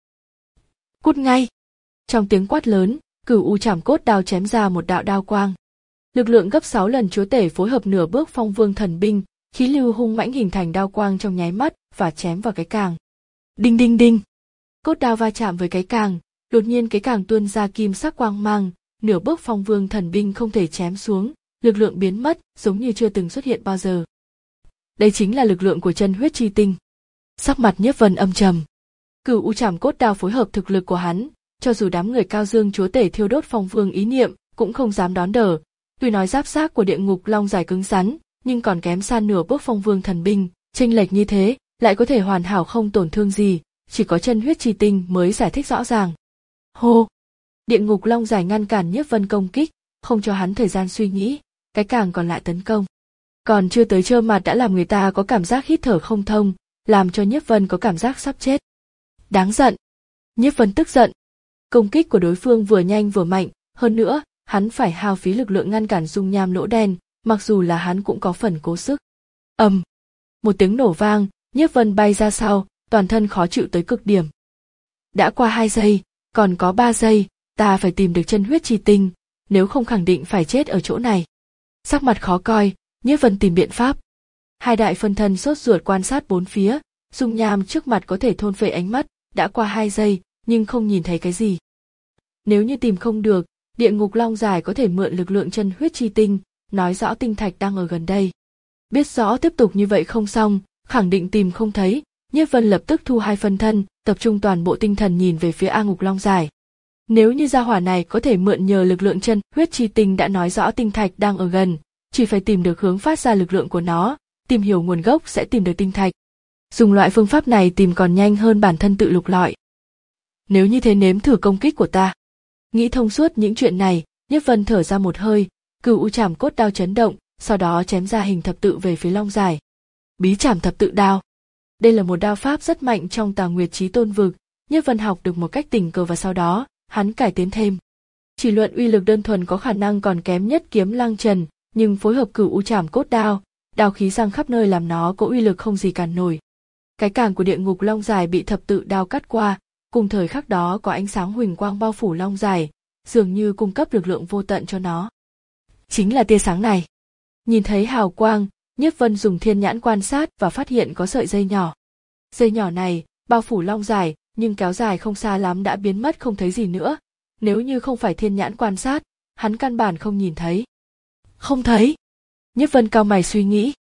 S1: Cút ngay! Trong tiếng quát lớn, Cửu U Trảm Cốt Đao chém ra một đạo đao quang. Lực lượng gấp sáu lần chúa tể phối hợp nửa bước Phong Vương thần binh, khí lưu hung mãnh hình thành đao quang trong nháy mắt và chém vào cái càng. Đinh đinh đinh! Cốt đao va chạm với cái càng, đột nhiên cái càng tuôn ra kim sắc quang mang, nửa bước Phong Vương thần binh không thể chém xuống, lực lượng biến mất giống như chưa từng xuất hiện bao giờ. Đây chính là lực lượng của chân huyết chi tinh. Sắc mặt Nhiếp Vân âm trầm. Cửu U Trảm Cốt Đao phối hợp thực lực của hắn, cho dù đám người Cao Dương chúa tể thiêu đốt Phong Vương ý niệm cũng không dám đón đỡ. Tuy nói giáp xác của địa ngục long dài cứng rắn, nhưng còn kém xa nửa bước Phong Vương thần binh, chênh lệch như thế lại có thể hoàn hảo không tổn thương gì, chỉ có chân huyết chi tinh mới giải thích rõ ràng. Hô! Địa ngục long dài ngăn cản Nhiếp Vân công kích, không cho hắn thời gian suy nghĩ, cái càng còn lại tấn công. Còn chưa tới trơ mặt đã làm người ta có cảm giác hít thở không thông, làm cho Nhiếp Vân có cảm giác sắp chết. Đáng giận! Nhiếp Vân tức giận. Công kích của đối phương vừa nhanh vừa mạnh, hơn nữa, hắn phải hao phí lực lượng ngăn cản dung nham lỗ đen, mặc dù là hắn cũng có phần cố sức. Ầm! Một tiếng nổ vang, Nhiếp Vân bay ra sau, toàn thân khó chịu tới cực điểm. Đã qua hai giây, còn có ba giây, ta phải tìm được chân huyết chi tinh, nếu không khẳng định phải chết ở chỗ này. Sắc mặt khó coi, Nhiếp Vân tìm biện pháp. Hai đại phân thân sốt ruột quan sát bốn phía, dung nham trước mặt có thể thôn phệ ánh mắt, đã qua hai giây, nhưng không nhìn thấy cái gì. Nếu như tìm không được, địa ngục long dài có thể mượn lực lượng chân huyết chi tinh, nói rõ tinh thạch đang ở gần đây. Biết rõ tiếp tục như vậy không xong, khẳng định tìm không thấy, Nhiếp Vân lập tức thu hai phân thân, tập trung toàn bộ tinh thần nhìn về phía A Ngục Long dài. Nếu như gia hỏa này có thể mượn nhờ lực lượng chân huyết chi tinh đã nói rõ tinh thạch đang ở gần, chỉ phải tìm được hướng phát ra lực lượng của nó, tìm hiểu nguồn gốc sẽ tìm được tinh thạch. Dùng loại phương pháp này tìm còn nhanh hơn bản thân tự lục lọi. Nếu như thế nếm thử công kích của ta. Nghĩ thông suốt những chuyện này, Nhiếp Vân thở ra một hơi, Cửu U Trảm Cốt Đao chấn động, sau đó chém ra hình thập tự về phía long dài. Bí Trảm Thập Tự Đao. Đây là một đao pháp rất mạnh trong Tà Nguyệt Chí Tôn vực, Nhiếp Vân học được một cách tình cờ và sau đó, hắn cải tiến thêm. Chỉ luận uy lực đơn thuần có khả năng còn kém nhất Kiếm Lăng Trần, nhưng phối hợp Cửu U Trảm Cốt Đao, đao khí giăng khắp nơi làm nó có uy lực không gì cản nổi. Cái càng của địa ngục long dài bị thập tự đao cắt qua, cùng thời khắc đó có ánh sáng huỳnh quang bao phủ long dài, dường như cung cấp lực lượng vô tận cho nó. Chính là tia sáng này. Nhìn thấy hào quang, Nhiếp Vân dùng thiên nhãn quan sát và phát hiện có sợi dây nhỏ. Dây nhỏ này bao phủ long dài, nhưng kéo dài không xa lắm đã biến mất không thấy gì nữa. Nếu như không phải thiên nhãn quan sát, hắn căn bản không nhìn thấy. Không thấy. Nhiếp Vân cau mày suy nghĩ.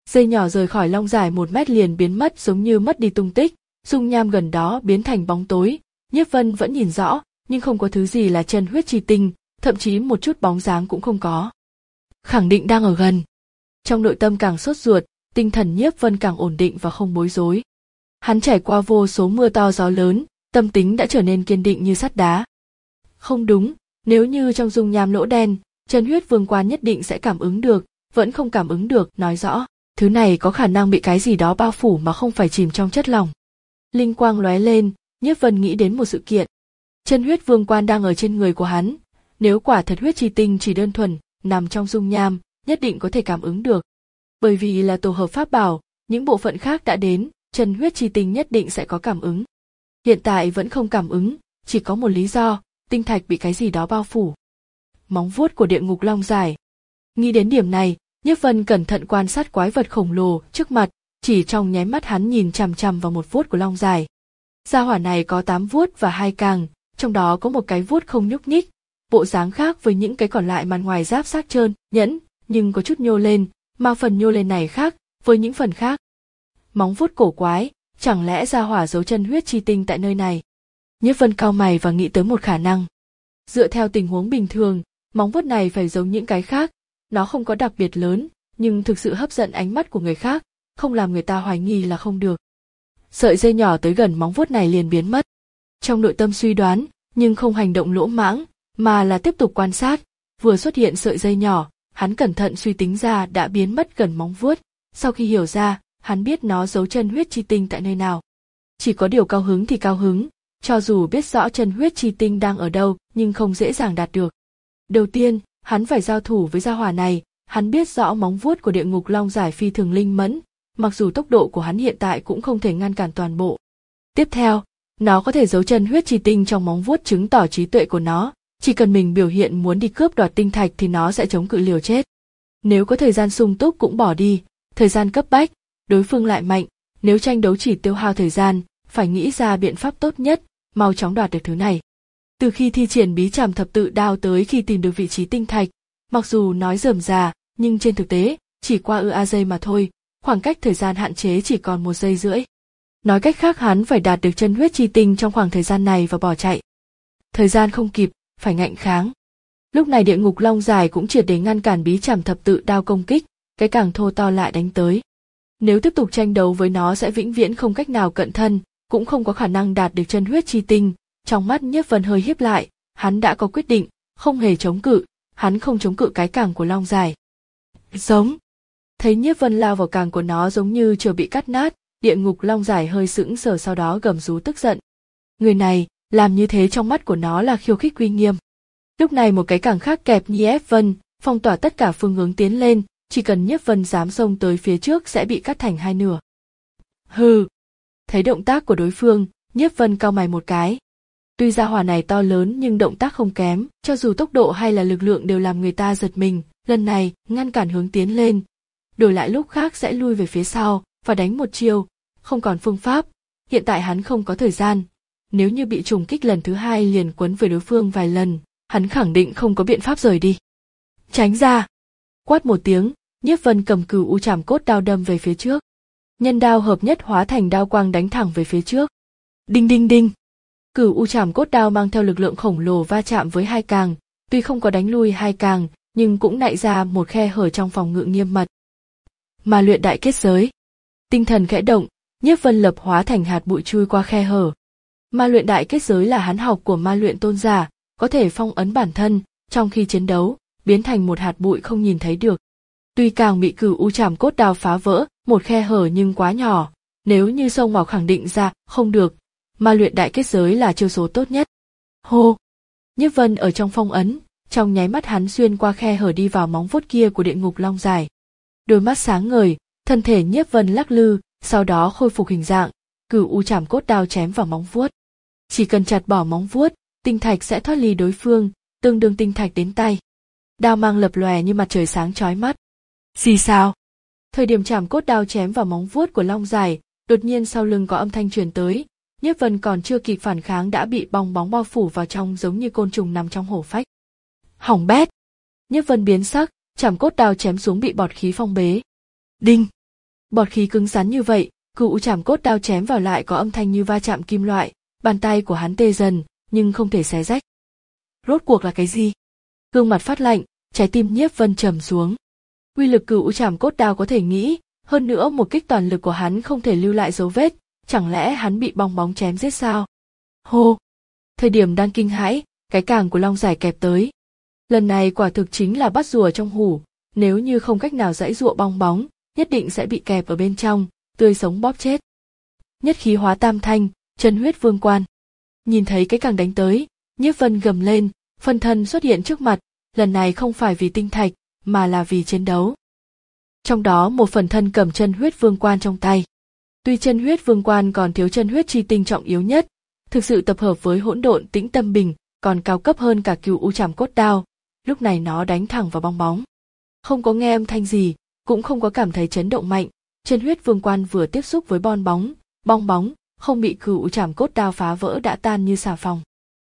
S1: Dây nhỏ rời khỏi long dài một mét liền biến mất giống như mất đi tung tích, dung nham gần đó biến thành bóng tối. Nhiếp Vân vẫn nhìn rõ, nhưng không có thứ gì là chân huyết chi tinh, thậm chí một chút bóng dáng cũng không có. Khẳng định đang ở gần. Trong nội tâm càng sốt ruột, tinh thần Nhiếp Vân càng ổn định và không bối rối. Hắn trải qua vô số mưa to gió lớn, tâm tính đã trở nên kiên định như sắt đá. Không đúng, nếu như trong dung nham lỗ đen, chân huyết vương quan nhất định sẽ cảm ứng được, vẫn không cảm ứng được, nói rõ, thứ này có khả năng bị cái gì đó bao phủ mà không phải chìm trong chất lỏng. Linh quang lóe lên, Nhiếp Vân nghĩ đến một sự kiện. Chân huyết vương quan đang ở trên người của hắn, nếu quả thật huyết chi tinh chỉ đơn thuần nằm trong dung nham, nhất định có thể cảm ứng được. Bởi vì là tổ hợp pháp bảo, những bộ phận khác đã đến, chân huyết chi tinh nhất định sẽ có cảm ứng. Hiện tại vẫn không cảm ứng, chỉ có một lý do, tinh thạch bị cái gì đó bao phủ. Móng vuốt của địa ngục long dài. Nghĩ đến điểm này, Nhiếp Vân cẩn thận quan sát quái vật khổng lồ trước mặt, chỉ trong nháy mắt hắn nhìn chằm chằm vào một vuốt của long dài. Gia hỏa này có tám vuốt và hai càng, trong đó có một cái vuốt không nhúc nhích, bộ dáng khác với những cái còn lại mặt ngoài giáp xác trơn, nhẵn, nhưng có chút nhô lên, mà phần nhô lên này khác với những phần khác. Móng vuốt cổ quái, chẳng lẽ gia hỏa giấu chân huyết chi tinh tại nơi này? Nhiếp Vân cau mày và nghĩ tới một khả năng. Dựa theo tình huống bình thường, móng vuốt này phải giống những cái khác, nó không có đặc biệt lớn, nhưng thực sự hấp dẫn ánh mắt của người khác, không làm người ta hoài nghi là không được. Sợi dây nhỏ tới gần móng vuốt này liền biến mất. Trong nội tâm suy đoán, nhưng không hành động lỗ mãng, mà là tiếp tục quan sát, vừa xuất hiện sợi dây nhỏ, hắn cẩn thận suy tính ra đã biến mất gần móng vuốt, sau khi hiểu ra, hắn biết nó giấu chân huyết chi tinh tại nơi nào. Chỉ có điều cao hứng thì cao hứng, cho dù biết rõ chân huyết chi tinh đang ở đâu, nhưng không dễ dàng đạt được. Đầu tiên, hắn phải giao thủ với gia hỏa này, hắn biết rõ móng vuốt của địa ngục long giải phi thường linh mẫn, mặc dù tốc độ của hắn hiện tại cũng không thể ngăn cản toàn bộ. Tiếp theo, nó có thể giấu chân huyết chi tinh trong móng vuốt chứng tỏ trí tuệ của nó, chỉ cần mình biểu hiện muốn đi cướp đoạt tinh thạch thì nó sẽ chống cự liều chết. Nếu có thời gian sung túc cũng bỏ đi, thời gian cấp bách, đối phương lại mạnh, nếu tranh đấu chỉ tiêu hao thời gian, phải nghĩ ra biện pháp tốt nhất, mau chóng đoạt được thứ này. Từ khi thi triển bí trảm thập tự đao tới khi tìm được vị trí tinh thạch, mặc dù nói rườm rà, nhưng trên thực tế, chỉ qua ư a giây mà thôi, khoảng cách thời gian hạn chế chỉ còn một giây rưỡi. Nói cách khác hắn phải đạt được chân huyết chi tinh trong khoảng thời gian này và bỏ chạy. Thời gian không kịp, phải ngạnh kháng. Lúc này địa ngục long dài cũng triệt để ngăn cản bí trảm thập tự đao công kích, cái càng thô to lại đánh tới. Nếu tiếp tục tranh đấu với nó sẽ vĩnh viễn không cách nào cận thân, cũng không có khả năng đạt được chân huyết chi tinh. Trong mắt Nhiếp Vân hơi híp lại, hắn đã có quyết định, không hề chống cự, hắn không chống cự cái càng của long dài. Giống. Thấy Nhiếp Vân lao vào càng của nó giống như chưa bị cắt nát, địa ngục long dài hơi sững sờ sau đó gầm rú tức giận. Người này, làm như thế trong mắt của nó là khiêu khích uy nghiêm. Lúc này một cái càng khác kẹp Nhiếp Vân, phong tỏa tất cả phương hướng tiến lên, chỉ cần Nhiếp Vân dám xông tới phía trước sẽ bị cắt thành hai nửa. Hừ. Thấy động tác của đối phương, Nhiếp Vân cau mày một cái. Tuy gia hỏa này to lớn nhưng động tác không kém, cho dù tốc độ hay là lực lượng đều làm người ta giật mình, lần này ngăn cản hướng tiến lên. Đổi lại lúc khác sẽ lui về phía sau và đánh một chiêu, không còn phương pháp, hiện tại hắn không có thời gian. Nếu như bị trùng kích lần thứ hai liền quấn với đối phương vài lần, hắn khẳng định không có biện pháp rời đi. Tránh ra! Quát một tiếng, Nhiếp Vân cầm cửu u trảm cốt đao đâm về phía trước. Nhân đao hợp nhất hóa thành đao quang đánh thẳng về phía trước. Đinh đinh đinh! Cửu u trảm cốt đao mang theo lực lượng khổng lồ va chạm với hai càng, tuy không có đánh lui hai càng, nhưng cũng nạy ra một khe hở trong phòng ngự nghiêm mật. Ma luyện đại kết giới. Tinh thần khẽ động, Nhiếp Vân lập hóa thành hạt bụi chui qua khe hở. Ma luyện đại kết giới là hắn học của ma luyện tôn giả, có thể phong ấn bản thân, trong khi chiến đấu, biến thành một hạt bụi không nhìn thấy được. Tuy càng bị cửu u trảm cốt đao phá vỡ, một khe hở nhưng quá nhỏ, nếu như xông vào khẳng định ra, không được. Ma luyện đại kết giới là chiêu số tốt nhất. Hô! Nhiếp Vân ở trong phong ấn, trong nháy mắt hắn xuyên qua khe hở đi vào móng vuốt kia của địa ngục long dài. Đôi mắt sáng ngời, thân thể Nhiếp Vân lắc lư, sau đó khôi phục hình dạng, cửu u trảm cốt đao chém vào móng vuốt. Chỉ cần chặt bỏ móng vuốt, tinh thạch sẽ thoát ly đối phương, tương đương tinh thạch đến tay. Đao mang lập lòe như mặt trời sáng chói mắt. Gì sao? Thời điểm trảm cốt đao chém vào móng vuốt của long dài, đột nhiên sau lưng có âm thanh truyền tới. Nhiếp Vân còn chưa kịp phản kháng đã bị bong bóng bao phủ vào trong giống như côn trùng nằm trong hổ phách. Hỏng bét! Nhiếp Vân biến sắc, trảm cốt đao chém xuống bị bọt khí phong bế. Đinh! Bọt khí cứng rắn như vậy, cửu trảm cốt đao chém vào lại có âm thanh như va chạm kim loại, bàn tay của hắn tê dần, nhưng không thể xé rách. Rốt cuộc là cái gì? Gương mặt phát lạnh, trái tim Nhiếp Vân trầm xuống. Uy lực cửu trảm cốt đao có thể nghĩ, hơn nữa một kích toàn lực của hắn không thể lưu lại dấu vết, chẳng lẽ hắn bị bong bóng chém giết sao? Hô! Thời điểm đang kinh hãi, cái càng của long giải kẹp tới. Lần này quả thực chính là bắt rùa trong hũ, nếu như không cách nào giãy giụa bong bóng, nhất định sẽ bị kẹp ở bên trong, tươi sống bóp chết. Nhất khí hóa tam thanh, chân huyết vương quan. Nhìn thấy cái càng đánh tới, Nhiếp Vân gầm lên, phân thân xuất hiện trước mặt, lần này không phải vì tinh thạch, mà là vì chiến đấu. Trong đó một phần thân cầm chân huyết vương quan trong tay. Tuy chân huyết vương quan còn thiếu chân huyết chi tinh trọng yếu nhất, thực sự tập hợp với hỗn độn tĩnh tâm bình, còn cao cấp hơn cả cửu u trảm cốt đao, lúc này nó đánh thẳng vào bong bóng. Không có nghe âm thanh gì, cũng không có cảm thấy chấn động mạnh, chân huyết vương quan vừa tiếp xúc với bon bóng, bong bóng, không bị cửu u trảm cốt đao phá vỡ đã tan như xà phòng.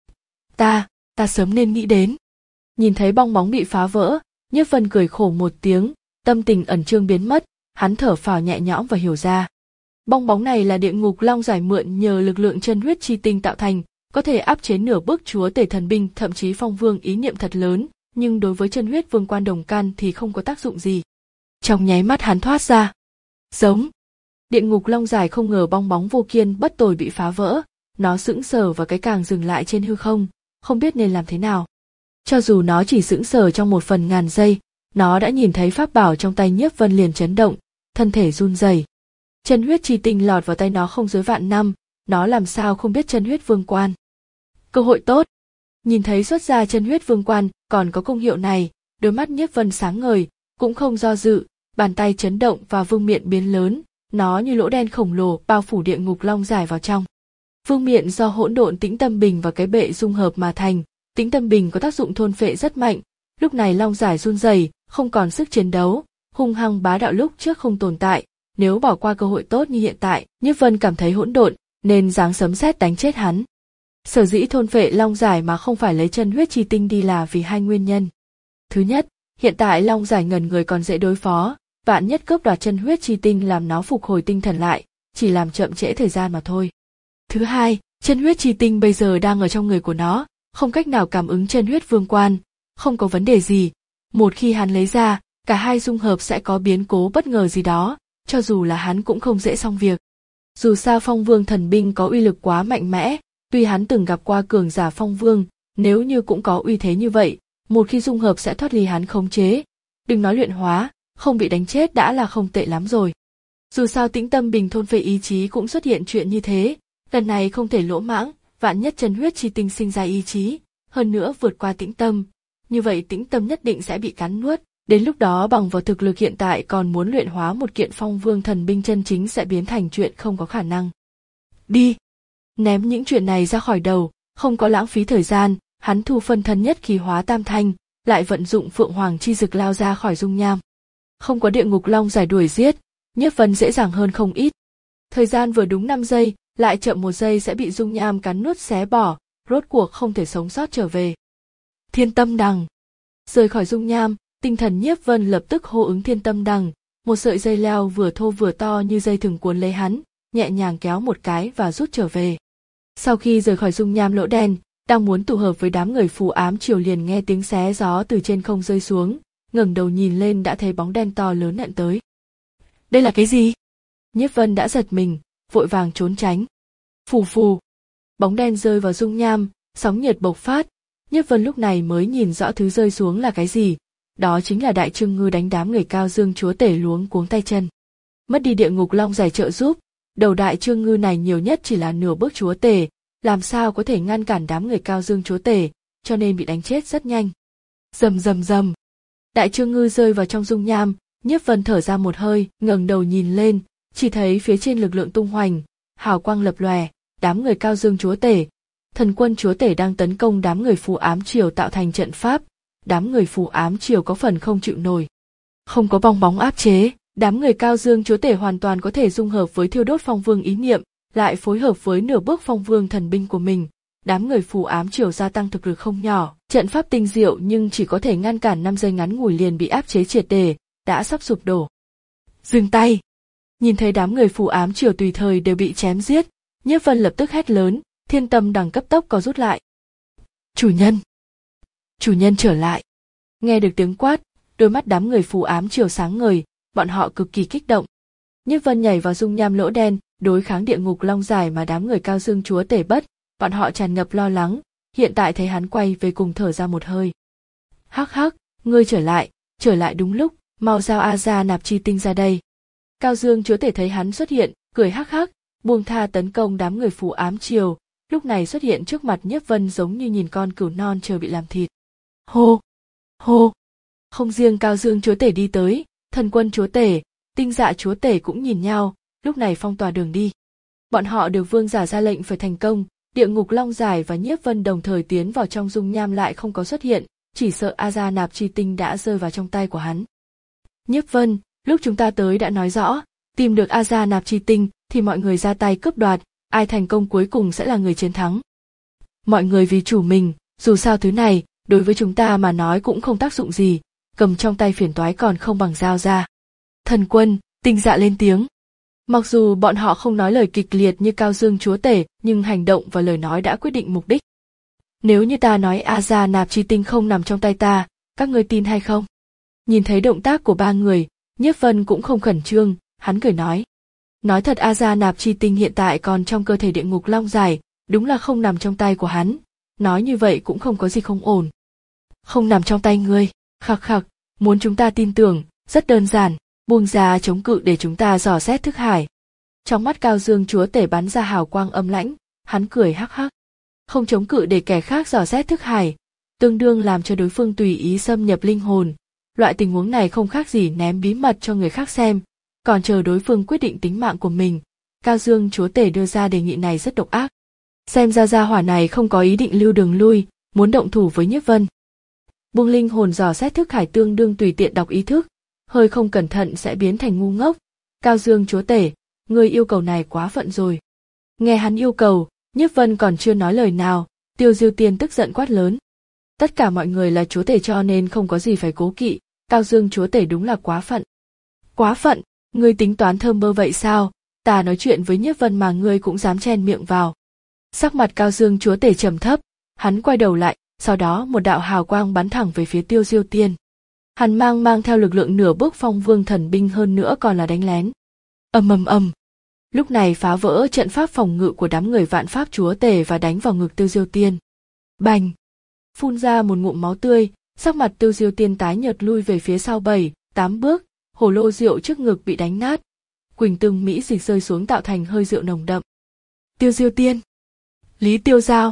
S1: Ta, ta sớm nên nghĩ đến. Nhìn thấy bong bóng bị phá vỡ, Nhiếp Vân cười khổ một tiếng, tâm tình ẩn trương biến mất, hắn thở phào nhẹ nhõm và hiểu ra. Bong bóng này là địa ngục long giải mượn nhờ lực lượng chân huyết chi tinh tạo thành, có thể áp chế nửa bước chúa tể thần binh, thậm chí phong vương ý niệm thật lớn, nhưng đối với chân huyết vương quan đồng căn thì không có tác dụng gì. Trong nháy mắt hắn thoát ra. Giống. Địa ngục long giải không ngờ bong bóng vô kiên bất tồi bị phá vỡ, nó sững sờ và cái càng dừng lại trên hư không, không biết nên làm thế nào. Cho dù nó chỉ sững sờ trong một phần ngàn giây, nó đã nhìn thấy pháp bảo trong tay Nhiếp Vân liền chấn động, thân thể run rẩy. Chân huyết chi tinh lọt vào tay nó không dưới vạn năm, nó làm sao không biết chân huyết vương quan. Cơ hội tốt. Nhìn thấy xuất ra chân huyết vương quan còn có công hiệu này, đôi mắt Nhiếp Vân sáng ngời, cũng không do dự, bàn tay chấn động và vương miện biến lớn, nó như lỗ đen khổng lồ bao phủ địa ngục long giải vào trong. Vương miện do hỗn độn tĩnh tâm bình và cái bệ dung hợp mà thành, tĩnh tâm bình có tác dụng thôn phệ rất mạnh, lúc này long giải run rẩy, không còn sức chiến đấu, hung hăng bá đạo lúc trước không tồn tại, nếu bỏ qua cơ hội tốt như hiện tại, Nhiếp Vân cảm thấy hỗn độn, nên giáng sấm sét đánh chết hắn. Sở dĩ thôn phệ long giải mà không phải lấy chân huyết chi tinh đi là vì hai nguyên nhân. Thứ nhất, hiện tại long giải ngần người còn dễ đối phó, vạn nhất cướp đoạt chân huyết chi tinh làm nó phục hồi tinh thần lại, chỉ làm chậm trễ thời gian mà thôi. Thứ hai, chân huyết chi tinh bây giờ đang ở trong người của nó, không cách nào cảm ứng chân huyết vương quan, không có vấn đề gì. Một khi hắn lấy ra, cả hai dung hợp sẽ có biến cố bất ngờ gì đó, cho dù là hắn cũng không dễ xong việc. Dù sao phong vương thần binh có uy lực quá mạnh mẽ, tuy hắn từng gặp qua cường giả phong vương, nếu như cũng có uy thế như vậy, một khi dung hợp sẽ thoát ly hắn khống chế. Đừng nói luyện hóa, không bị đánh chết đã là không tệ lắm rồi. Dù sao tĩnh tâm bình thôn phệ ý chí cũng xuất hiện chuyện như thế, lần này không thể lỗ mãng, vạn nhất chân huyết chi tinh sinh ra ý chí, hơn nữa vượt qua tĩnh tâm, như vậy tĩnh tâm nhất định sẽ bị cắn nuốt, đến lúc đó bằng vào thực lực hiện tại còn muốn luyện hóa một kiện phong vương thần binh chân chính sẽ biến thành chuyện không có khả năng. Đi! Ném những chuyện này ra khỏi đầu, không có lãng phí thời gian, hắn thu phân thân nhất khí hóa tam thanh, lại vận dụng phượng hoàng chi dực lao ra khỏi dung nham. Không có địa ngục long giải đuổi giết, Nhiếp Vân dễ dàng hơn không ít. Thời gian vừa đúng năm giây, lại chậm một giây sẽ bị dung nham cắn nuốt xé bỏ, rốt cuộc không thể sống sót trở về. Thiên tâm đằng. Rời khỏi dung nham, tinh thần Nhiếp Vân lập tức hô ứng thiên tâm đằng, một sợi dây leo vừa thô vừa to như dây thừng cuốn lấy hắn, nhẹ nhàng kéo một cái và rút trở về. Sau khi rời khỏi dung nham lỗ đen, đang muốn tụ hợp với đám người phù ám triều liền nghe tiếng xé gió từ trên không rơi xuống, ngẩng đầu nhìn lên đã thấy bóng đen to lớn nện tới. Đây là cái gì? Nhiếp Vân đã giật mình, vội vàng trốn tránh. Phù phù. Bóng đen rơi vào dung nham, sóng nhiệt bộc phát, Nhiếp Vân lúc này mới nhìn rõ thứ rơi xuống là cái gì, đó chính là Đại Trương Ngư đánh đám người Cao Dương chúa tể luống cuống tay chân. Mất đi địa ngục long giải trợ giúp, đầu Đại Trương Ngư này nhiều nhất chỉ là nửa bước chúa tể, làm sao có thể ngăn cản đám người Cao Dương chúa tể, cho nên bị đánh chết rất nhanh. Rầm rầm rầm. Đại Trương Ngư rơi vào trong dung nham, Nhiếp Vân thở ra một hơi, ngẩng đầu nhìn lên, chỉ thấy phía trên lực lượng tung hoành, hào quang lập lòe, đám người Cao Dương chúa tể, thần quân chúa tể đang tấn công đám người phù ám triều tạo thành trận pháp, đám người phù ám triều có phần không chịu nổi. Không có bong bóng áp chế, đám người Cao Dương chúa tể hoàn toàn có thể dung hợp với thiêu đốt phong vương ý niệm, lại phối hợp với nửa bước phong vương thần binh của mình. Đám người phù ám triều gia tăng thực lực không nhỏ, trận pháp tinh diệu nhưng chỉ có thể ngăn cản năm giây ngắn ngủi liền bị áp chế triệt để, đã sắp sụp đổ. Dừng tay! Nhìn thấy đám người phù ám triều tùy thời đều bị chém giết, Nhiếp Vân lập tức hét lớn, thiên tâm đằng cấp tốc có rút lại. Chủ nhân! Chủ nhân trở lại! Nghe được tiếng quát, đôi mắt đám người phù ám triều sáng ngời, bọn họ cực kỳ kích động. Nhiếp Vân nhảy vào dung nham lỗ đen, đối kháng địa ngục long dài mà đám người Cao Dương chúa tể bất, bọn họ tràn ngập lo lắng, hiện tại thấy hắn quay về cùng thở ra một hơi. Hắc hắc, ngươi trở lại, trở lại đúng lúc, mau giao A Gia nạp chi tinh ra đây. Cao Dương chúa tể thấy hắn xuất hiện, cười hắc hắc, buông tha tấn công đám người phù ám triều, lúc này xuất hiện trước mặt Nhiếp Vân giống như nhìn con cừu non chờ bị làm thịt. Hô! Hô! Không riêng Cao Dương chúa tể đi tới, Thần Quân chúa tể, Tinh Dạ chúa tể cũng nhìn nhau, lúc này phong tỏa đường đi. Bọn họ được vương giả ra lệnh phải thành công, địa ngục long giải và Nhiếp Vân đồng thời tiến vào trong dung nham lại không có xuất hiện, chỉ sợ A Gia nạp chi tinh đã rơi vào trong tay của hắn. Nhiếp Vân, lúc chúng ta tới đã nói rõ, tìm được A Gia nạp chi tinh thì mọi người ra tay cướp đoạt, ai thành công cuối cùng sẽ là người chiến thắng. Mọi người vì chủ mình, dù sao thứ này, đối với chúng ta mà nói cũng không tác dụng gì, cầm trong tay phiền toái còn không bằng dao ra. Thần Quân, Tinh Dạ lên tiếng. Mặc dù bọn họ không nói lời kịch liệt như Cao Dương chúa tể, nhưng hành động và lời nói đã quyết định mục đích. Nếu như ta nói A Gia nạp chi tinh không nằm trong tay ta, các ngươi tin hay không? Nhìn thấy động tác của ba người, Nhiếp Vân cũng không khẩn trương, hắn cười nói. Nói thật A Gia nạp chi tinh hiện tại còn trong cơ thể địa ngục long dài, đúng là không nằm trong tay của hắn, nói như vậy cũng không có gì không ổn. Không nằm trong tay ngươi, khặc khặc, muốn chúng ta tin tưởng, rất đơn giản, buông ra chống cự để chúng ta dò xét thức hải. Trong mắt Cao Dương chúa tể bắn ra hào quang âm lãnh, hắn cười hắc hắc. Không chống cự để kẻ khác dò xét thức hải, tương đương làm cho đối phương tùy ý xâm nhập linh hồn. Loại tình huống này không khác gì ném bí mật cho người khác xem, còn chờ đối phương quyết định tính mạng của mình. Cao Dương chúa tể đưa ra đề nghị này rất độc ác. Xem ra gia hỏa này không có ý định lưu đường lui, muốn động thủ với Nhiếp Vân. Buông linh hồn dò xét thức hải tương đương tùy tiện đọc ý thức, hơi không cẩn thận sẽ biến thành ngu ngốc. Cao Dương chúa tể, ngươi yêu cầu này quá phận rồi. Nghe hắn yêu cầu, Nhiếp Vân còn chưa nói lời nào, Tiêu Diêu Tiên tức giận quát lớn. Tất cả mọi người là chúa tể cho nên không có gì phải cố kỵ, Cao Dương chúa tể đúng là quá phận. Quá phận, ngươi tính toán thơm mơ vậy sao, ta nói chuyện với Nhiếp Vân mà ngươi cũng dám chen miệng vào. Sắc mặt Cao Dương chúa tể trầm thấp, hắn quay đầu lại, sau đó một đạo hào quang bắn thẳng về phía Tiêu Diêu Tiên. Hắn mang mang theo lực lượng nửa bước phong vương thần binh hơn nữa còn là đánh lén. Ầm ầm ầm. Lúc này phá vỡ trận pháp phòng ngự của đám người vạn pháp chúa tể và đánh vào ngực Tiêu Diêu Tiên. Bành! Phun ra một ngụm máu tươi, sắc mặt Tiêu Diêu Tiên tái nhợt lui về phía sau bảy, tám bước, hồ lô rượu trước ngực bị đánh nát. Quỳnh tương mỹ dịch rơi xuống tạo thành hơi rượu nồng đậm. Tiêu Diêu Tiên! Lý Tiêu Giao!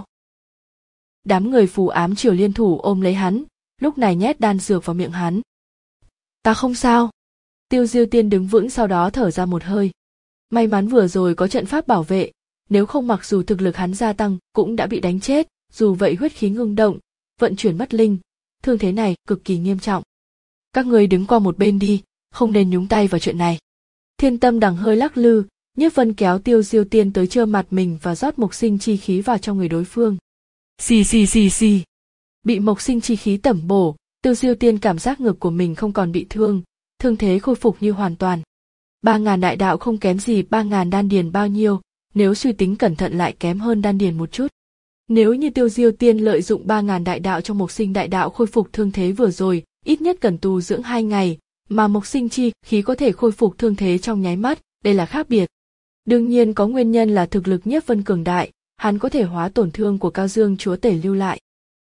S1: Đám người phù ám triều liên thủ ôm lấy hắn, lúc này nhét đan dược vào miệng hắn. Ta không sao. Tiêu Diêu Tiên đứng vững sau đó thở ra một hơi. May mắn vừa rồi có trận pháp bảo vệ, nếu không mặc dù thực lực hắn gia tăng cũng đã bị đánh chết, dù vậy huyết khí ngưng động, vận chuyển mất linh, thương thế này cực kỳ nghiêm trọng. Các ngươi đứng qua một bên đi, không nên nhúng tay vào chuyện này. Thiên tâm đằng hơi lắc lư, Nhiếp Vân kéo Tiêu Diêu Tiên tới trơ mặt mình và rót mộc sinh chi khí vào trong người đối phương. Xì xì xì xì. Bị mộc sinh chi khí tẩm bổ, Tiêu Diêu Tiên cảm giác ngực của mình không còn bị thương, thương thế khôi phục như hoàn toàn. Ba ngàn đại đạo không kém gì ba ngàn đan điền bao nhiêu, nếu suy tính cẩn thận lại kém hơn đan điền một chút. Nếu như Tiêu Diêu Tiên lợi dụng ba ngàn đại đạo trong mộc sinh đại đạo khôi phục thương thế vừa rồi, ít nhất cần tu dưỡng hai ngày, mà mộc sinh chi khí có thể khôi phục thương thế trong nháy mắt, đây là khác biệt. Đương nhiên có nguyên nhân là thực lực Nhiếp Vân cường đại, hắn có thể hóa tổn thương của Cao Dương chúa tể lưu lại.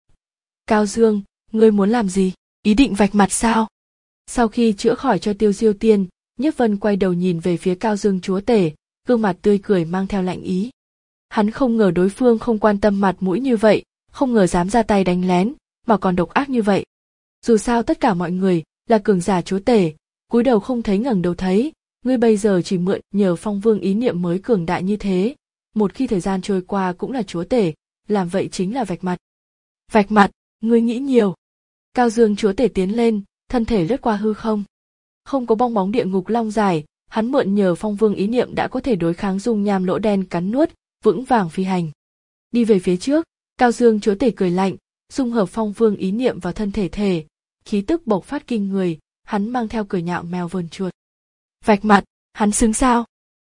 S1: Cao Dương, ngươi muốn làm gì? Ý định vạch mặt sao? Sau khi chữa khỏi cho Tiêu Diêu Tiên, Nhiếp Vân quay đầu nhìn về phía Cao Dương chúa tể, gương mặt tươi cười mang theo lạnh ý. Hắn không ngờ đối phương không quan tâm mặt mũi như vậy, không ngờ dám ra tay đánh lén, mà còn độc ác như vậy. Dù sao tất cả mọi người là cường giả chúa tể, cúi đầu không thấy ngẩng đầu thấy, ngươi bây giờ chỉ mượn nhờ phong vương ý niệm mới cường đại như thế, một khi thời gian trôi qua cũng là chúa tể, làm vậy chính là vạch mặt. Vạch mặt, ngươi nghĩ nhiều. Cao Dương chúa tể tiến lên, thân thể lướt qua hư không. Không có bong bóng địa ngục long dài, hắn mượn nhờ phong vương ý niệm đã có thể đối kháng dung nham lỗ đen cắn nuốt, vững vàng phi hành. Đi về phía trước, Cao Dương chúa tể cười lạnh, dung hợp phong vương ý niệm vào thân thể thể, khí tức bộc phát kinh người, hắn mang theo cười nhạo mèo vờn chuột. Vạch mặt, Hắn xứng sao?